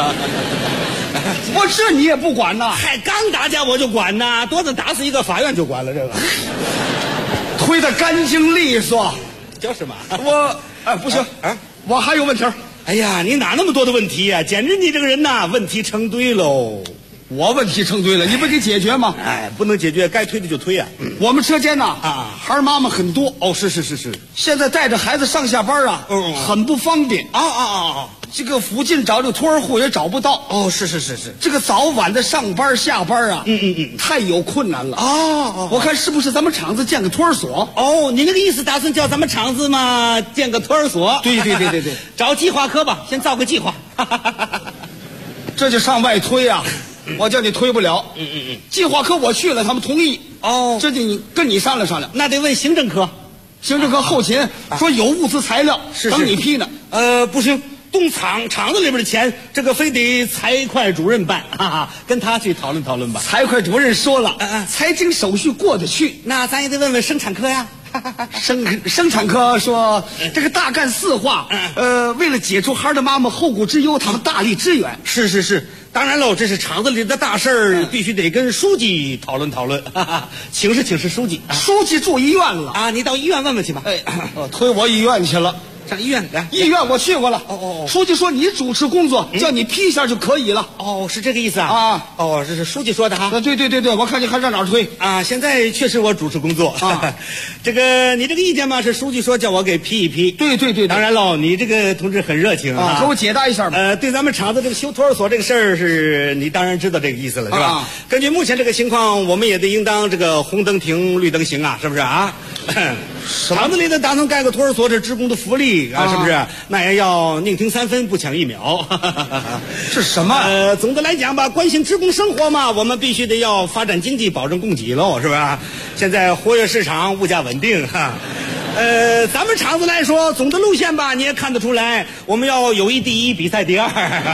Speaker 17: 我这你也不管呐？
Speaker 16: 还刚打架我就管呐，多子打死一个法院就管了这个。
Speaker 17: 推得干净利索，
Speaker 16: 叫什么？
Speaker 17: 不行我还有问题。
Speaker 16: 哎呀，你哪那么多的问题呀？简直你这个人呐，问题成堆喽。
Speaker 17: 我问题成堆了，你不给解决吗？
Speaker 16: 哎，不能解决，该推的就推呀。
Speaker 17: 我们车间呐，孩儿妈妈很多。
Speaker 16: 是。
Speaker 17: 现在带着孩子上下班啊，很不方便。这个附近找这个托儿户也找不到。
Speaker 16: 是。
Speaker 17: 这个早晚的上班下班啊，太有困难了。我看是不是咱们厂子建个托儿所？
Speaker 16: 你那个意思打算叫咱们厂子嘛建个托儿所？
Speaker 17: 对，
Speaker 16: 找计划科吧，先造个计划。
Speaker 17: 这就上外推啊。我叫你推不了。计划科我去了，他们同意。这就你跟你商量。
Speaker 16: 那得问行政科，
Speaker 17: 后勤说有物资材料，等你批呢。
Speaker 16: 不行，动厂子里边的钱，这个非得财会主任办，跟他去讨论吧。
Speaker 17: 财会主任说了，财经手续过得去，
Speaker 16: 那咱也得问问生产科呀。
Speaker 17: 生产科说这个大干4化，为了解除孩儿的妈妈后顾之忧，他们大力支援。
Speaker 16: 是。当然喽，这是厂子里的大事儿，必须得跟书记讨论。请示书记。
Speaker 17: 书记住医院了
Speaker 16: 啊，你到医院问问去吧。
Speaker 17: 推我医院去了。
Speaker 16: 上医院来，
Speaker 17: 医院我去过了。书记说你主持工作，叫你批一下就可以了。
Speaker 16: 是这个意思啊？这是书记说的哈。
Speaker 17: 对，我看你还上哪儿推
Speaker 16: 啊？现在确实我主持工作啊。这个你这个意见嘛，是书记说叫我给批一批。
Speaker 17: 对。
Speaker 16: 当然喽，你这个同志很热情啊，
Speaker 17: 给我解答一下吧。
Speaker 16: 对咱们厂子这个修托儿所这个事儿，是你当然知道这个意思了，是吧？根据目前这个情况，我们也得应当这个红灯停，绿灯行啊，是不是啊？厂子里的打算盖个托儿所，这职工的福利啊，是不是？那也要宁停3分，不抢1秒。
Speaker 17: 是什么？
Speaker 16: 总的来讲吧，关心职工生活嘛，我们必须得要发展经济，保证供给喽，是吧？现在活跃市场，物价稳定哈。咱们厂子来说，总的路线吧，你也看得出来，我们要友谊第一，比赛第2。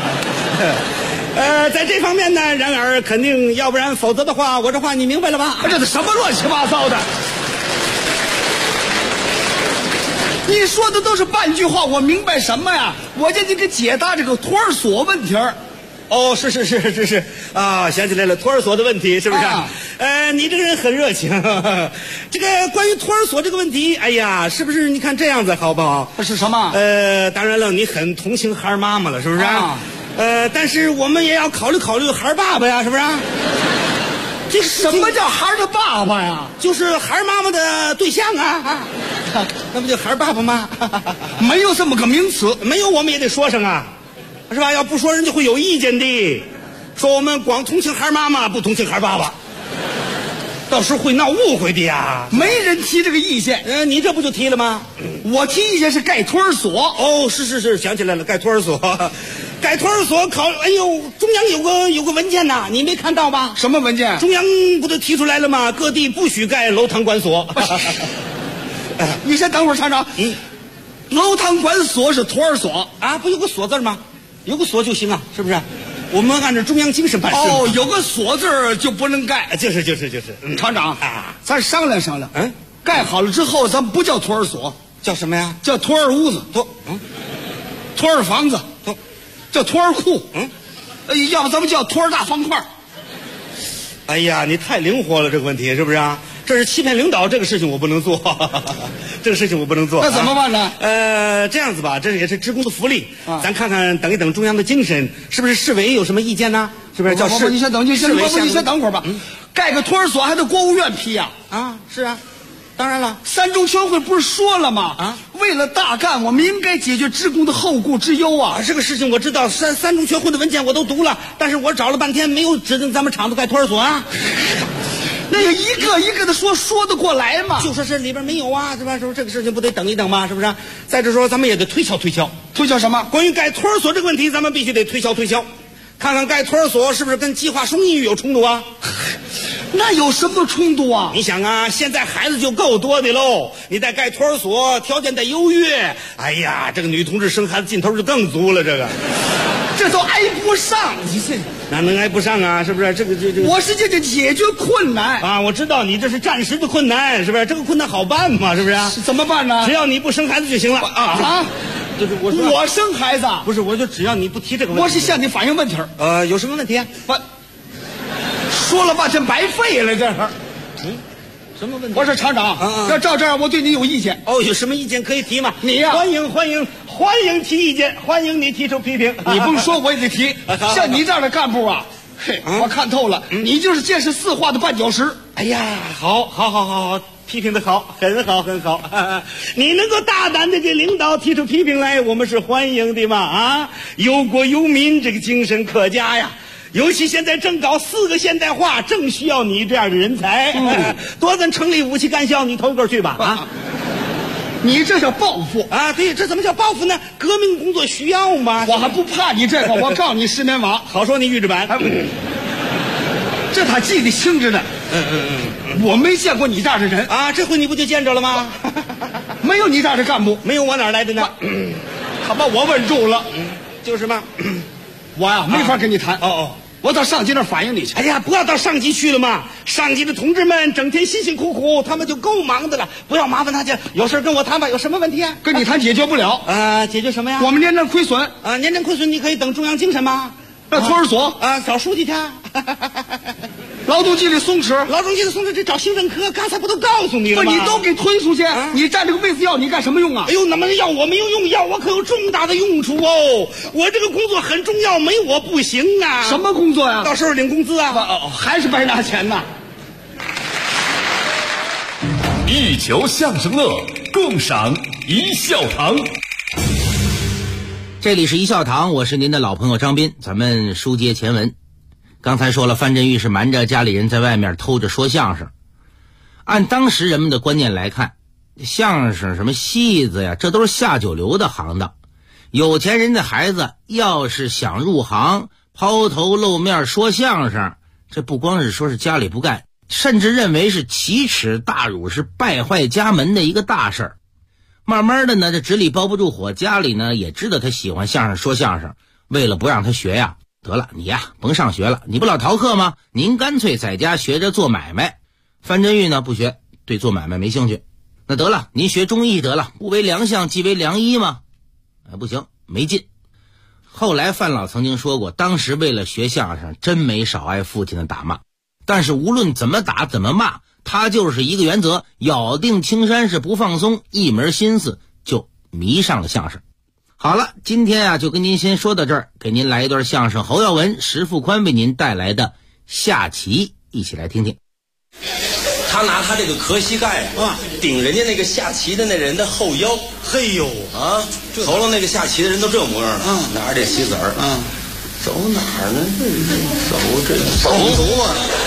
Speaker 16: 在这方面呢，然而肯定，要不然否则的话，我这话你明白了吧？
Speaker 17: 这是什么乱七八糟的？你说的都是半句话，我明白什么呀？我叫你给解答这个托儿所问题。
Speaker 16: 是啊，想起来了，托儿所的问题是不是？你这个人很热情。这个关于托儿所这个问题，哎呀，是不是？你看这样子好不好？
Speaker 17: 是什么？
Speaker 16: 当然了，你很同情孩儿妈妈了，是不是？但是我们也要考虑孩儿爸爸呀，是不是？
Speaker 17: 这什么叫孩儿的爸爸呀？
Speaker 16: 就是孩儿妈妈的对象啊。那不就孩儿爸爸吗？
Speaker 17: 没有这么个名词，
Speaker 16: 没有我们也得说上啊，是吧？要不说人家会有意见的，说我们光同情孩儿妈妈，不同情孩儿爸爸，到时候会闹误会的呀。
Speaker 17: 没人提这个意见，
Speaker 16: 你这不就提了吗？
Speaker 17: 我提意见是盖托儿所。
Speaker 16: 是，想起来了，盖托儿所。盖托儿所哎呦，中央有个文件呐，你没看到吧？
Speaker 17: 什么文件？
Speaker 16: 中央不都提出来了吗？各地不许盖楼堂馆所。
Speaker 17: 你先等会儿，厂长。楼堂馆所是托儿所
Speaker 16: 啊，不有个所字吗？有个所就行啊，是不是？我们按照中央精神办事。
Speaker 17: 有个所字就不能盖。
Speaker 16: 就是。
Speaker 17: 厂长咱商量商量。盖好了之后，咱不叫托儿所，
Speaker 16: 叫什么呀？
Speaker 17: 叫托儿屋子，托儿房子，叫托儿库。要不咱们叫托儿大方块。
Speaker 16: 哎呀，你太灵活了，这个问题是不是啊？这是欺骗领导，这个事情我不能做，这个事情我不能做。
Speaker 17: 那怎么办呢？
Speaker 16: 这样子吧，这也是职工的福利，咱看看等一等中央的精神，是不是市委有什么意见呢？是不是叫市？
Speaker 17: 你先等会儿吧。盖个托儿所还得国务院批呀。
Speaker 16: 是啊， 当然了，
Speaker 17: 三中全会不是说了吗？啊，为了大干，我们应该解决职工的后顾之忧啊！
Speaker 16: 这个事情我知道，三中全会的文件我都读了，但是我找了半天没有指定咱们厂子盖托儿所啊。
Speaker 17: 那个一个一个的说得过来吗？
Speaker 16: 就说这里边没有啊，是吧？是不是这个事情不得等一等吗？是不是？再者说，咱们也得推销什么？关于盖托儿所这个问题，咱们必须得推销，看看盖托儿所是不是跟计划生育有冲突啊？
Speaker 17: 那有什么冲突啊？
Speaker 16: 你想啊，现在孩子就够多的喽，你再盖托儿所，条件得优越。哎呀，这个女同志生孩子劲头就更足了，
Speaker 17: 这都挨不上，
Speaker 16: 哪能挨不上啊？是不是？这
Speaker 17: 我是这解决困难
Speaker 16: 啊！我知道你这是暂时的困难，是不是？这个困难好办嘛，是不是？
Speaker 17: 怎么办呢？
Speaker 16: 只要你不生孩子就行了啊！就是
Speaker 17: 我生孩子
Speaker 16: 不是，我就只要你不提这个问题。
Speaker 17: 我是向你反映问题
Speaker 16: 有什么问题啊？
Speaker 17: 说了半天白费了，这是。
Speaker 16: 什么问题？
Speaker 17: 我说厂长，要照这样，我对你有意见。
Speaker 16: 有什么意见可以提吗？
Speaker 17: 你呀，
Speaker 16: 欢迎提意见，欢迎你提出批评。
Speaker 17: 你不说我也得提。像你这样的干部啊，我看透了，你就是建设四化的绊脚石。
Speaker 16: 哎呀，好，批评的好，很好。你能够大胆的给领导提出批评来，我们是欢迎的嘛啊！忧国忧民，这个精神可嘉呀。尤其现在正搞4个现代化，正需要你这样的人才。多咱城里武器干校，你头一个去吧啊！
Speaker 17: 你这叫报复
Speaker 16: 啊！对，这怎么叫报复呢？革命工作需要吗？
Speaker 17: 我还不怕你这个，我告诉你10年网，
Speaker 16: 好说你预制版。
Speaker 17: 这他记得清着呢。我没见过你这样的人
Speaker 16: 啊！这回你不就见着了吗？
Speaker 17: 没有你这样的干部，
Speaker 16: 没有我哪来的呢？
Speaker 17: 他把我问住了。
Speaker 16: 就是嘛，
Speaker 17: 我呀没法跟你谈。我到上级那儿反映你去。
Speaker 16: 哎呀，不要到上级去了嘛！上级的同志们整天辛辛苦苦，他们就够忙的了，不要麻烦他去。有事跟我谈吧，有什么问题啊？
Speaker 17: 跟你谈解决不了。
Speaker 16: 解决什么呀？
Speaker 17: 我们年年亏损
Speaker 16: 啊，年年亏损，你可以等中央精神吗？
Speaker 17: 托儿所
Speaker 16: 找书记去。
Speaker 17: 劳动纪律松弛，
Speaker 16: 这找行政科，刚才不都告诉你了吗？
Speaker 17: 你都给推出去，你占这个位子要你干什么用啊？
Speaker 16: 哎呦，那么要我没有用，要我可有重大的用处哦！我这个工作很重要，没我不行啊！
Speaker 17: 什么工作呀？
Speaker 16: 到时候领工资啊！
Speaker 17: 还是白拿钱呐！
Speaker 6: 一球相声乐，共赏一笑堂。
Speaker 11: 这里是一笑堂，我是您的老朋友张斌，咱们书接前文。刚才说了，范振钰是瞒着家里人在外面偷着说相声。按当时人们的观念来看，相声什么戏子呀，这都是下九流的行当。有钱人的孩子要是想入行，抛头露面说相声，这不光是说是家里不干，甚至认为是奇耻大辱，是败坏家门的一个大事儿。慢慢的呢，这纸里包不住火，家里呢也知道他喜欢相声说相声，为了不让他学呀，得了，你呀甭上学了，你不老逃课吗？您干脆在家学着做买卖。范振钰呢不学，对做买卖没兴趣。那得了，您学中医得了，不为良相即为良医吗？不行，没劲。后来范老曾经说过，当时为了学相声真没少挨父亲的打骂，但是无论怎么打怎么骂，他就是一个原则，咬定青山是不放松，一门心思就迷上了相声。好了，今天啊就跟您先说到这儿，给您来一段相声，侯耀文、石富宽为您带来的下棋，一起来听听。
Speaker 18: 他拿他这个壳膝盖顶人家那个下棋的那人的后腰，
Speaker 16: 嘿呦
Speaker 18: 啊，头了那个下棋的人都这模样了，拿着这棋子儿，走哪儿呢？走这走啊！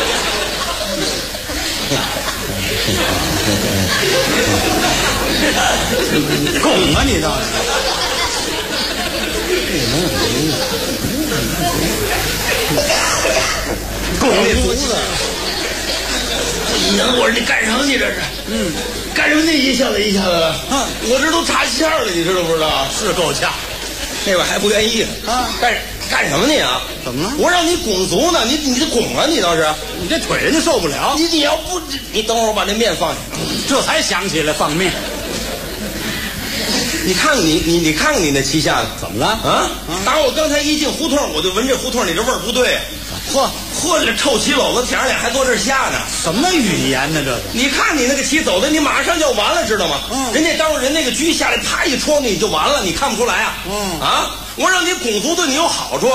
Speaker 16: 拱啊你倒是！
Speaker 18: 拱那犊子！我说你干什么？你这是？干什么？你一下子的？我这都插线了，你知道不知道？
Speaker 16: 是够呛。
Speaker 18: 那边还不愿意呢干什么你啊？
Speaker 16: 怎么了？
Speaker 18: 我让你拱足呢，你这拱啊你倒是！
Speaker 16: 你这腿人家受不了。
Speaker 18: 你要不你等会儿我把那面放下。
Speaker 16: 这才想起来放面。
Speaker 18: 你看你看看你那棋下的
Speaker 16: 怎么了
Speaker 18: 啊？打我刚才一进胡同，我就闻这胡同里这味儿不对。嚯，这臭棋篓子舔脸还坐这儿下呢？
Speaker 16: 什么语言呢？这是？
Speaker 18: 你看你那个棋走的，你马上就要完了，知道吗？人家当人那个车下来，啪一戳你就完了，你看不出来啊？我让你拱足对你有好处，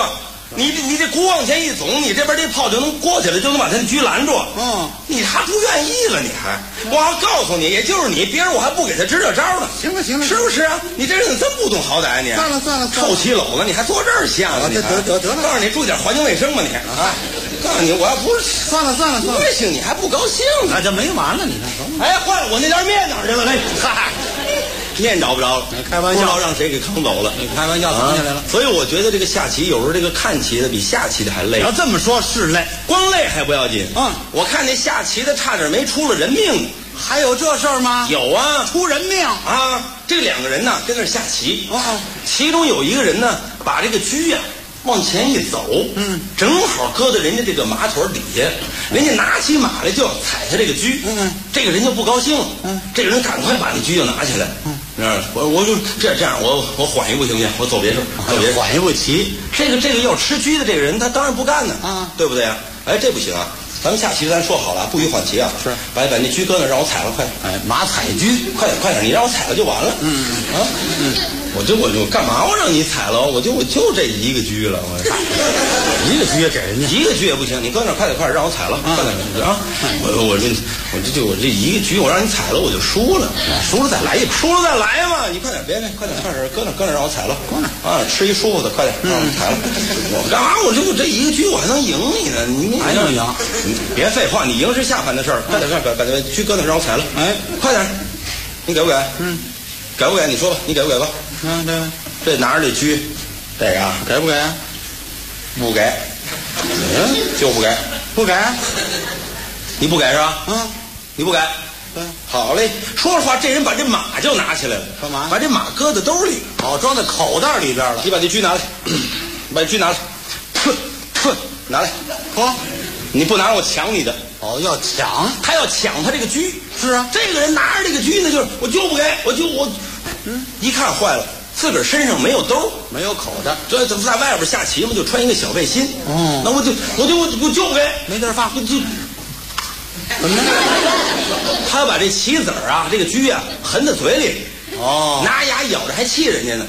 Speaker 18: 你这鼓往前一总，你这边这炮就能过去了，就能把他的车拦住。你还不愿意了，你还？我要告诉你，也就是你，别人我还不给他支这招呢。
Speaker 16: 行了，
Speaker 18: 是不是啊？你这人怎么这么不懂好歹你？
Speaker 16: 算了，
Speaker 18: 臭棋篓子，你还坐这儿像啊？
Speaker 16: 得了。
Speaker 18: 告诉你，注意点环境卫生吧你啊！告诉你，我要不是
Speaker 16: 算了，
Speaker 18: 不行，你还不高兴呢？
Speaker 16: 这没完了，你看。
Speaker 18: 哎，坏了，我那点面哪儿去了？嗨。面找不着了，
Speaker 16: 开玩笑，
Speaker 18: 不知道让谁给坑走了。
Speaker 16: 开玩笑藏起来了。
Speaker 18: 所以我觉得这个下棋有时候这个看棋的比下棋的还累。
Speaker 16: 要这么说，是累，
Speaker 18: 光累还不要紧。我看那下棋的差点没出了人命。
Speaker 16: 还有这事儿吗？
Speaker 18: 有啊，
Speaker 16: 出人命
Speaker 18: 啊！这两个人呢跟那下棋，其中有一个人呢把这个车呀往前一走，正好搁在人家这个马腿底下，人家拿起马来就要踩他这个车，这个人就不高兴了，这个人赶快把那车就拿起来，我就这样，我缓一步行不行？我走别处，
Speaker 16: 缓一步棋。
Speaker 18: 这个要吃车的这个人，他当然不干呢，对不对啊？哎，这不行啊！咱们下棋咱说好了，不许缓棋啊！
Speaker 16: 是，
Speaker 18: 把那车搁那，让我踩了，快点！
Speaker 16: 哎，马踩车，
Speaker 18: 快点！你让我踩了就完了。我就干嘛？我让你踩了？我就这一个车了，
Speaker 16: 一个车给人家，
Speaker 18: 一个车也不行，你搁那快点，让我踩了，快点啊！我这一个车，我让你踩了，我就输了，输了再来一把，输了再来嘛！你快点，别，快点，搁那让我踩了，啊，吃一舒服的，快点让我踩了。我干嘛？我这一个车我还能赢你呢？你
Speaker 16: 还能赢？
Speaker 18: 别废话，你赢是下盘的事儿，快点把这车搁那让我踩了，哎，快点，你给不给？给不给？你说吧，你给不给吧？这拿着这车，这个
Speaker 16: 给不给？
Speaker 18: 不给，就不给，
Speaker 16: 不给，
Speaker 18: 你不给是吧？你不给，好嘞。说实话，这人把这马就拿起来了，
Speaker 16: 干嘛？
Speaker 18: 把这马搁在兜里，
Speaker 16: 装在口袋里边了。
Speaker 18: 你把这车拿来，把这车拿来，拿来，你不拿我抢你的。
Speaker 16: 要抢，
Speaker 18: 他要抢他这个车。
Speaker 16: 是啊，
Speaker 18: 这个人拿着这个车呢，就是我就不给，一看坏了，自个儿身上没有兜，
Speaker 16: 没有口袋，
Speaker 18: 这在外边下棋嘛，就穿一个小背心。那我就不给，
Speaker 16: 没地儿放，
Speaker 18: 怎么着？他把这棋子儿啊，这个车啊，含在嘴里，拿牙咬着还气人家呢。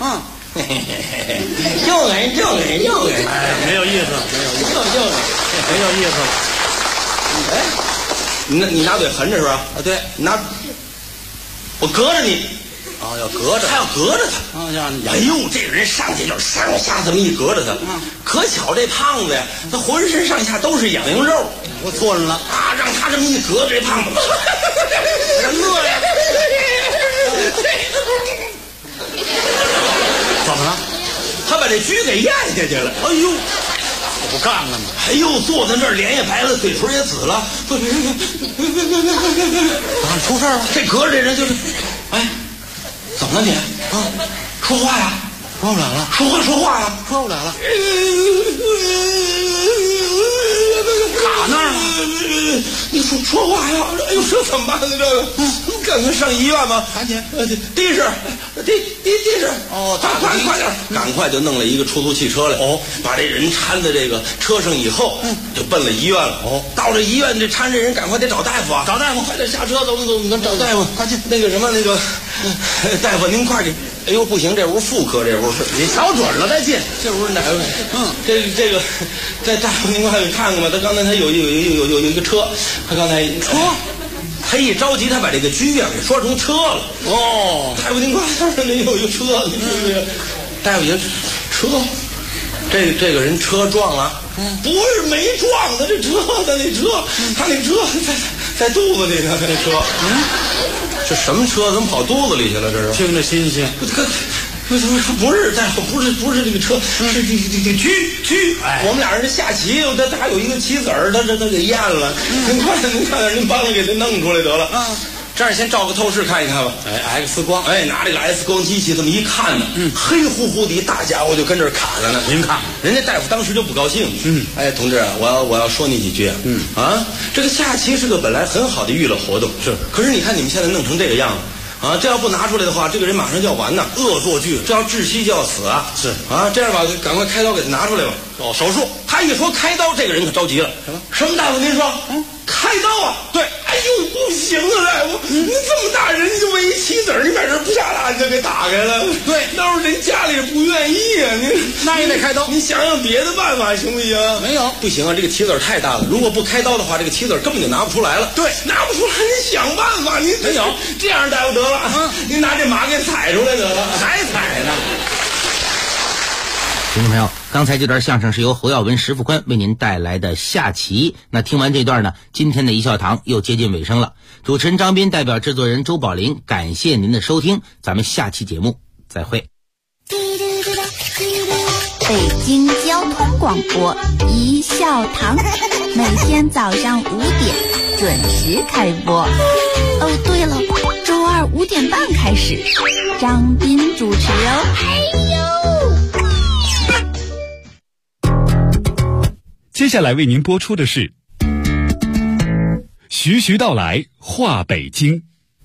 Speaker 18: 就给，
Speaker 16: 哎，没有意思，没有意思。
Speaker 18: 哎，你拿嘴横着是吧？
Speaker 16: 对，
Speaker 18: 我隔着你。
Speaker 16: 要隔着，
Speaker 18: 还要隔着他。哎呦，这个人上去就上下这么一隔着他，可巧这胖子呀，他浑身上下都是痒痒肉。
Speaker 16: 我错了
Speaker 18: 啊！让他这么一隔着，这胖子，乐呀！
Speaker 16: 怎么了？
Speaker 18: 他把这车给咽下去了。哎呦！
Speaker 16: 不干了吗？
Speaker 18: 哎呦，坐在那儿脸也白了，嘴唇也紫了。
Speaker 16: 出事了！
Speaker 18: 这隔着这人就是，哎，怎么了你？说话呀！
Speaker 16: 说不了了。
Speaker 18: 说话呀！
Speaker 16: 说不了了。卡那儿了。
Speaker 18: 你说话呀！哎呦，这怎么办呢？这个，你赶快上医院吧。
Speaker 16: 赶紧。
Speaker 18: 的士。快点！赶快就弄了一个出租汽车来。把这人搀在这个车上以后，就奔了医院了。到了医院，这搀这人赶快得找大夫啊！
Speaker 16: 找大夫，
Speaker 18: 快点下车，走，找大夫，快进。那个大夫您快点。哎呦，不行，这屋妇科，这屋是
Speaker 16: 你瞧准了再进。
Speaker 18: 这屋哪位？这个，在大夫您快给看看吧。他刚才他有一个车，他刚才车。他一着急，他把这个车啊给说成车了。大夫您快点，那有一个车，大夫爷，车，这个人车撞了？不是没撞的，这车他那车在肚子里呢，他那车。这什么车？怎么跑肚子里去了？这是
Speaker 16: 听着新鲜。
Speaker 18: 不是大夫，不是这个车，是这车。我们俩人下棋，他有一个棋子儿，他给咽了。您快点，您帮着给他弄出来得了。这样先照个透视看一看吧。
Speaker 16: X 光。
Speaker 18: 拿这个 X 光机器这么一看呢，黑乎乎的一大家伙就跟这儿卡着呢。
Speaker 16: 您看，
Speaker 18: 人家大夫当时就不高兴。同志啊，我要说你几句。这个下棋是个本来很好的娱乐活动，是。可是你看你们现在弄成这个样子。这要不拿出来的话，这个人马上就要完呐，恶作剧，这要窒息就要死啊！
Speaker 16: 是
Speaker 18: 这样吧，赶快开刀给他拿出来吧。
Speaker 16: 手术。
Speaker 18: 他一说开刀，这个人可着急了。什么大夫？您说？开刀啊？
Speaker 16: 对。
Speaker 18: 哎呦，不行啊，大夫，你这么大人，你就为一棋子，你把人不下拉你就给打开了。
Speaker 17: 对，
Speaker 18: 到时候人家里不愿意啊，
Speaker 17: 那也得开刀。
Speaker 18: 你想想别的办法行不行？
Speaker 17: 没有，
Speaker 18: 不行啊，这个棋子太大了，如果不开刀的话，这个棋子根本就拿不出来了。
Speaker 17: 对，
Speaker 18: 拿不出来，你想办法，你
Speaker 17: 没有
Speaker 18: 这样大夫得了，你拿这马给踩出来得了，还踩呢。
Speaker 11: 听众朋友，刚才这段相声是由侯耀文、石富宽为您带来的下棋。那听完这段呢，今天的一笑堂又接近尾声了。主持人张斌代表制作人周宝林，感谢您的收听，咱们下期节目再会。
Speaker 7: 北京交通广播一笑堂，每天早上5点准时开播。哦，对了，周二5点半开始，张斌主持哦。
Speaker 5: 接下来为您播出的是徐徐道来话北京。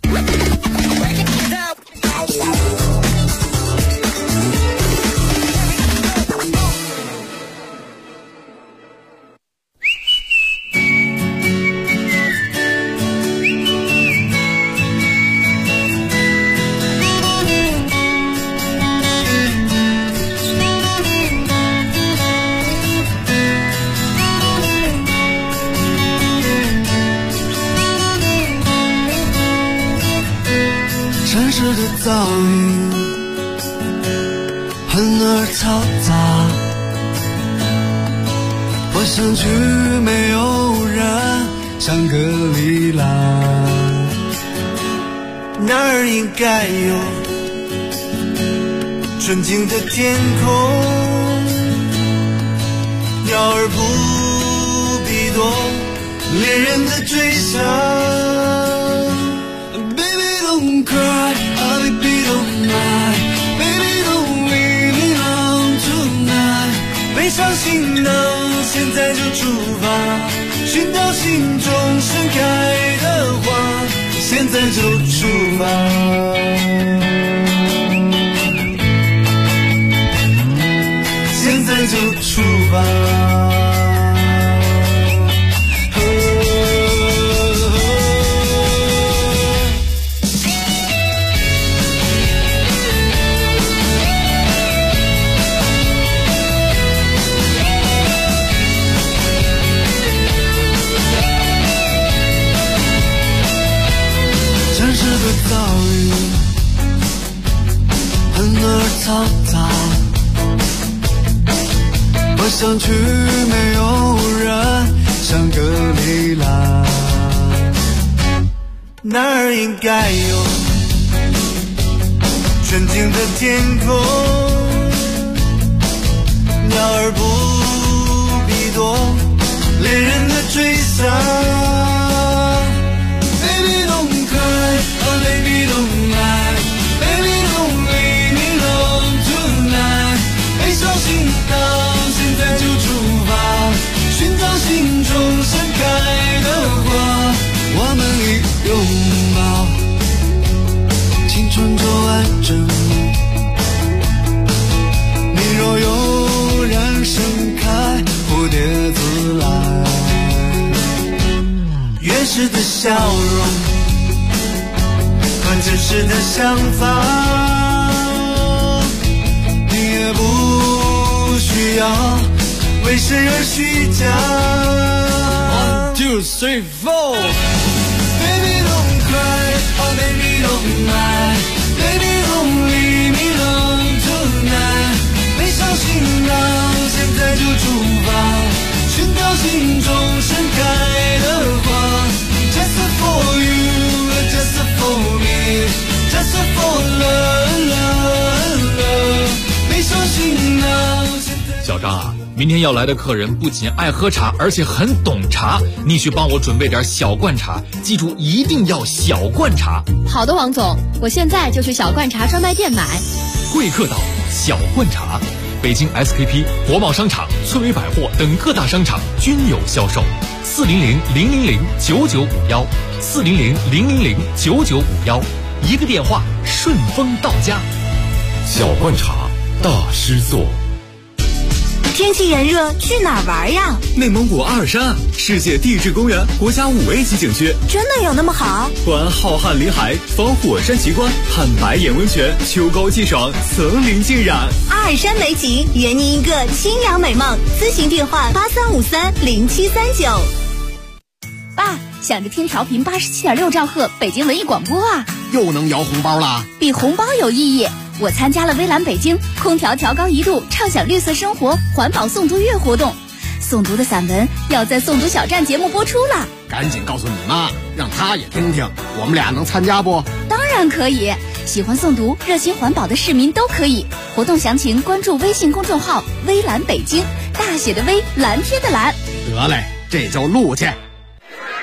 Speaker 9: 城市的噪音很而嘈杂，我想去没有人，香格里拉，那儿应该有纯净的天空，鸟儿不必多，恋人的追想。Don't cry, oh baby don't lie, baby don't leave me alone tonight. 背上行囊，现在就出发，寻找心中盛开的花，现在就出发。现在就出发。噪音很而嘈杂，我想去没有人，香格里拉，那儿应该有纯净的天空，鸟儿不必多，恋人的追想。Baby don't lie, baby don't leave me alone tonight. 背上行囊，现在就出发，寻找心中盛开的花。我们一拥抱，青春就完整。你若悠然盛开，蝴蝶自来。原始的笑容。真实的想法，你也不需要为谁而虚假。1, 2, 3, 4. Baby don't cry, oh baby don't lie, baby don't leave me alone tonight. 背上行囊，现在就出发，寻找心中盛开的花。Just for you, just for me.Just for love, love. 背上行囊。
Speaker 3: 小张啊，明天要来的客人不仅爱喝茶，而且很懂茶，你去帮我准备点小罐茶，记住一定要小罐茶。
Speaker 2: 好的，王总，我现在就去小罐茶专卖店买。
Speaker 3: 贵客岛小罐茶，北京 SKP、国贸商场、翠微百货等各大商场均有销售。400-000-9951，400-000-9951，一个电话顺丰到家。
Speaker 6: 小罐茶大师做。
Speaker 2: 天气炎热，去哪儿玩呀？
Speaker 19: 内蒙古阿尔山，世界地质公园国家5A级景区。
Speaker 2: 真的有那么好？
Speaker 19: 环浩瀚林海，访火山奇观，看白眼温泉，秋高气爽，层林尽染。
Speaker 2: 阿尔山美景，圆您一个清凉美梦。咨询电话83530739。
Speaker 7: 爸，想着听调频87.6兆赫北京文艺广播啊，
Speaker 20: 又能摇红包啦？
Speaker 7: 比红包有意义。我参加了微蓝北京空调调高1度畅享绿色生活环保诵读月活动，诵读的散文要在诵读小站节目播出了。
Speaker 20: 赶紧告诉你妈，让她也听听，我们俩能参加不？
Speaker 7: 当然可以，喜欢诵读热心环保的市民都可以。活动详情关注微信公众号微蓝北京，大写的微，蓝天的蓝。
Speaker 20: 得嘞，这就录去。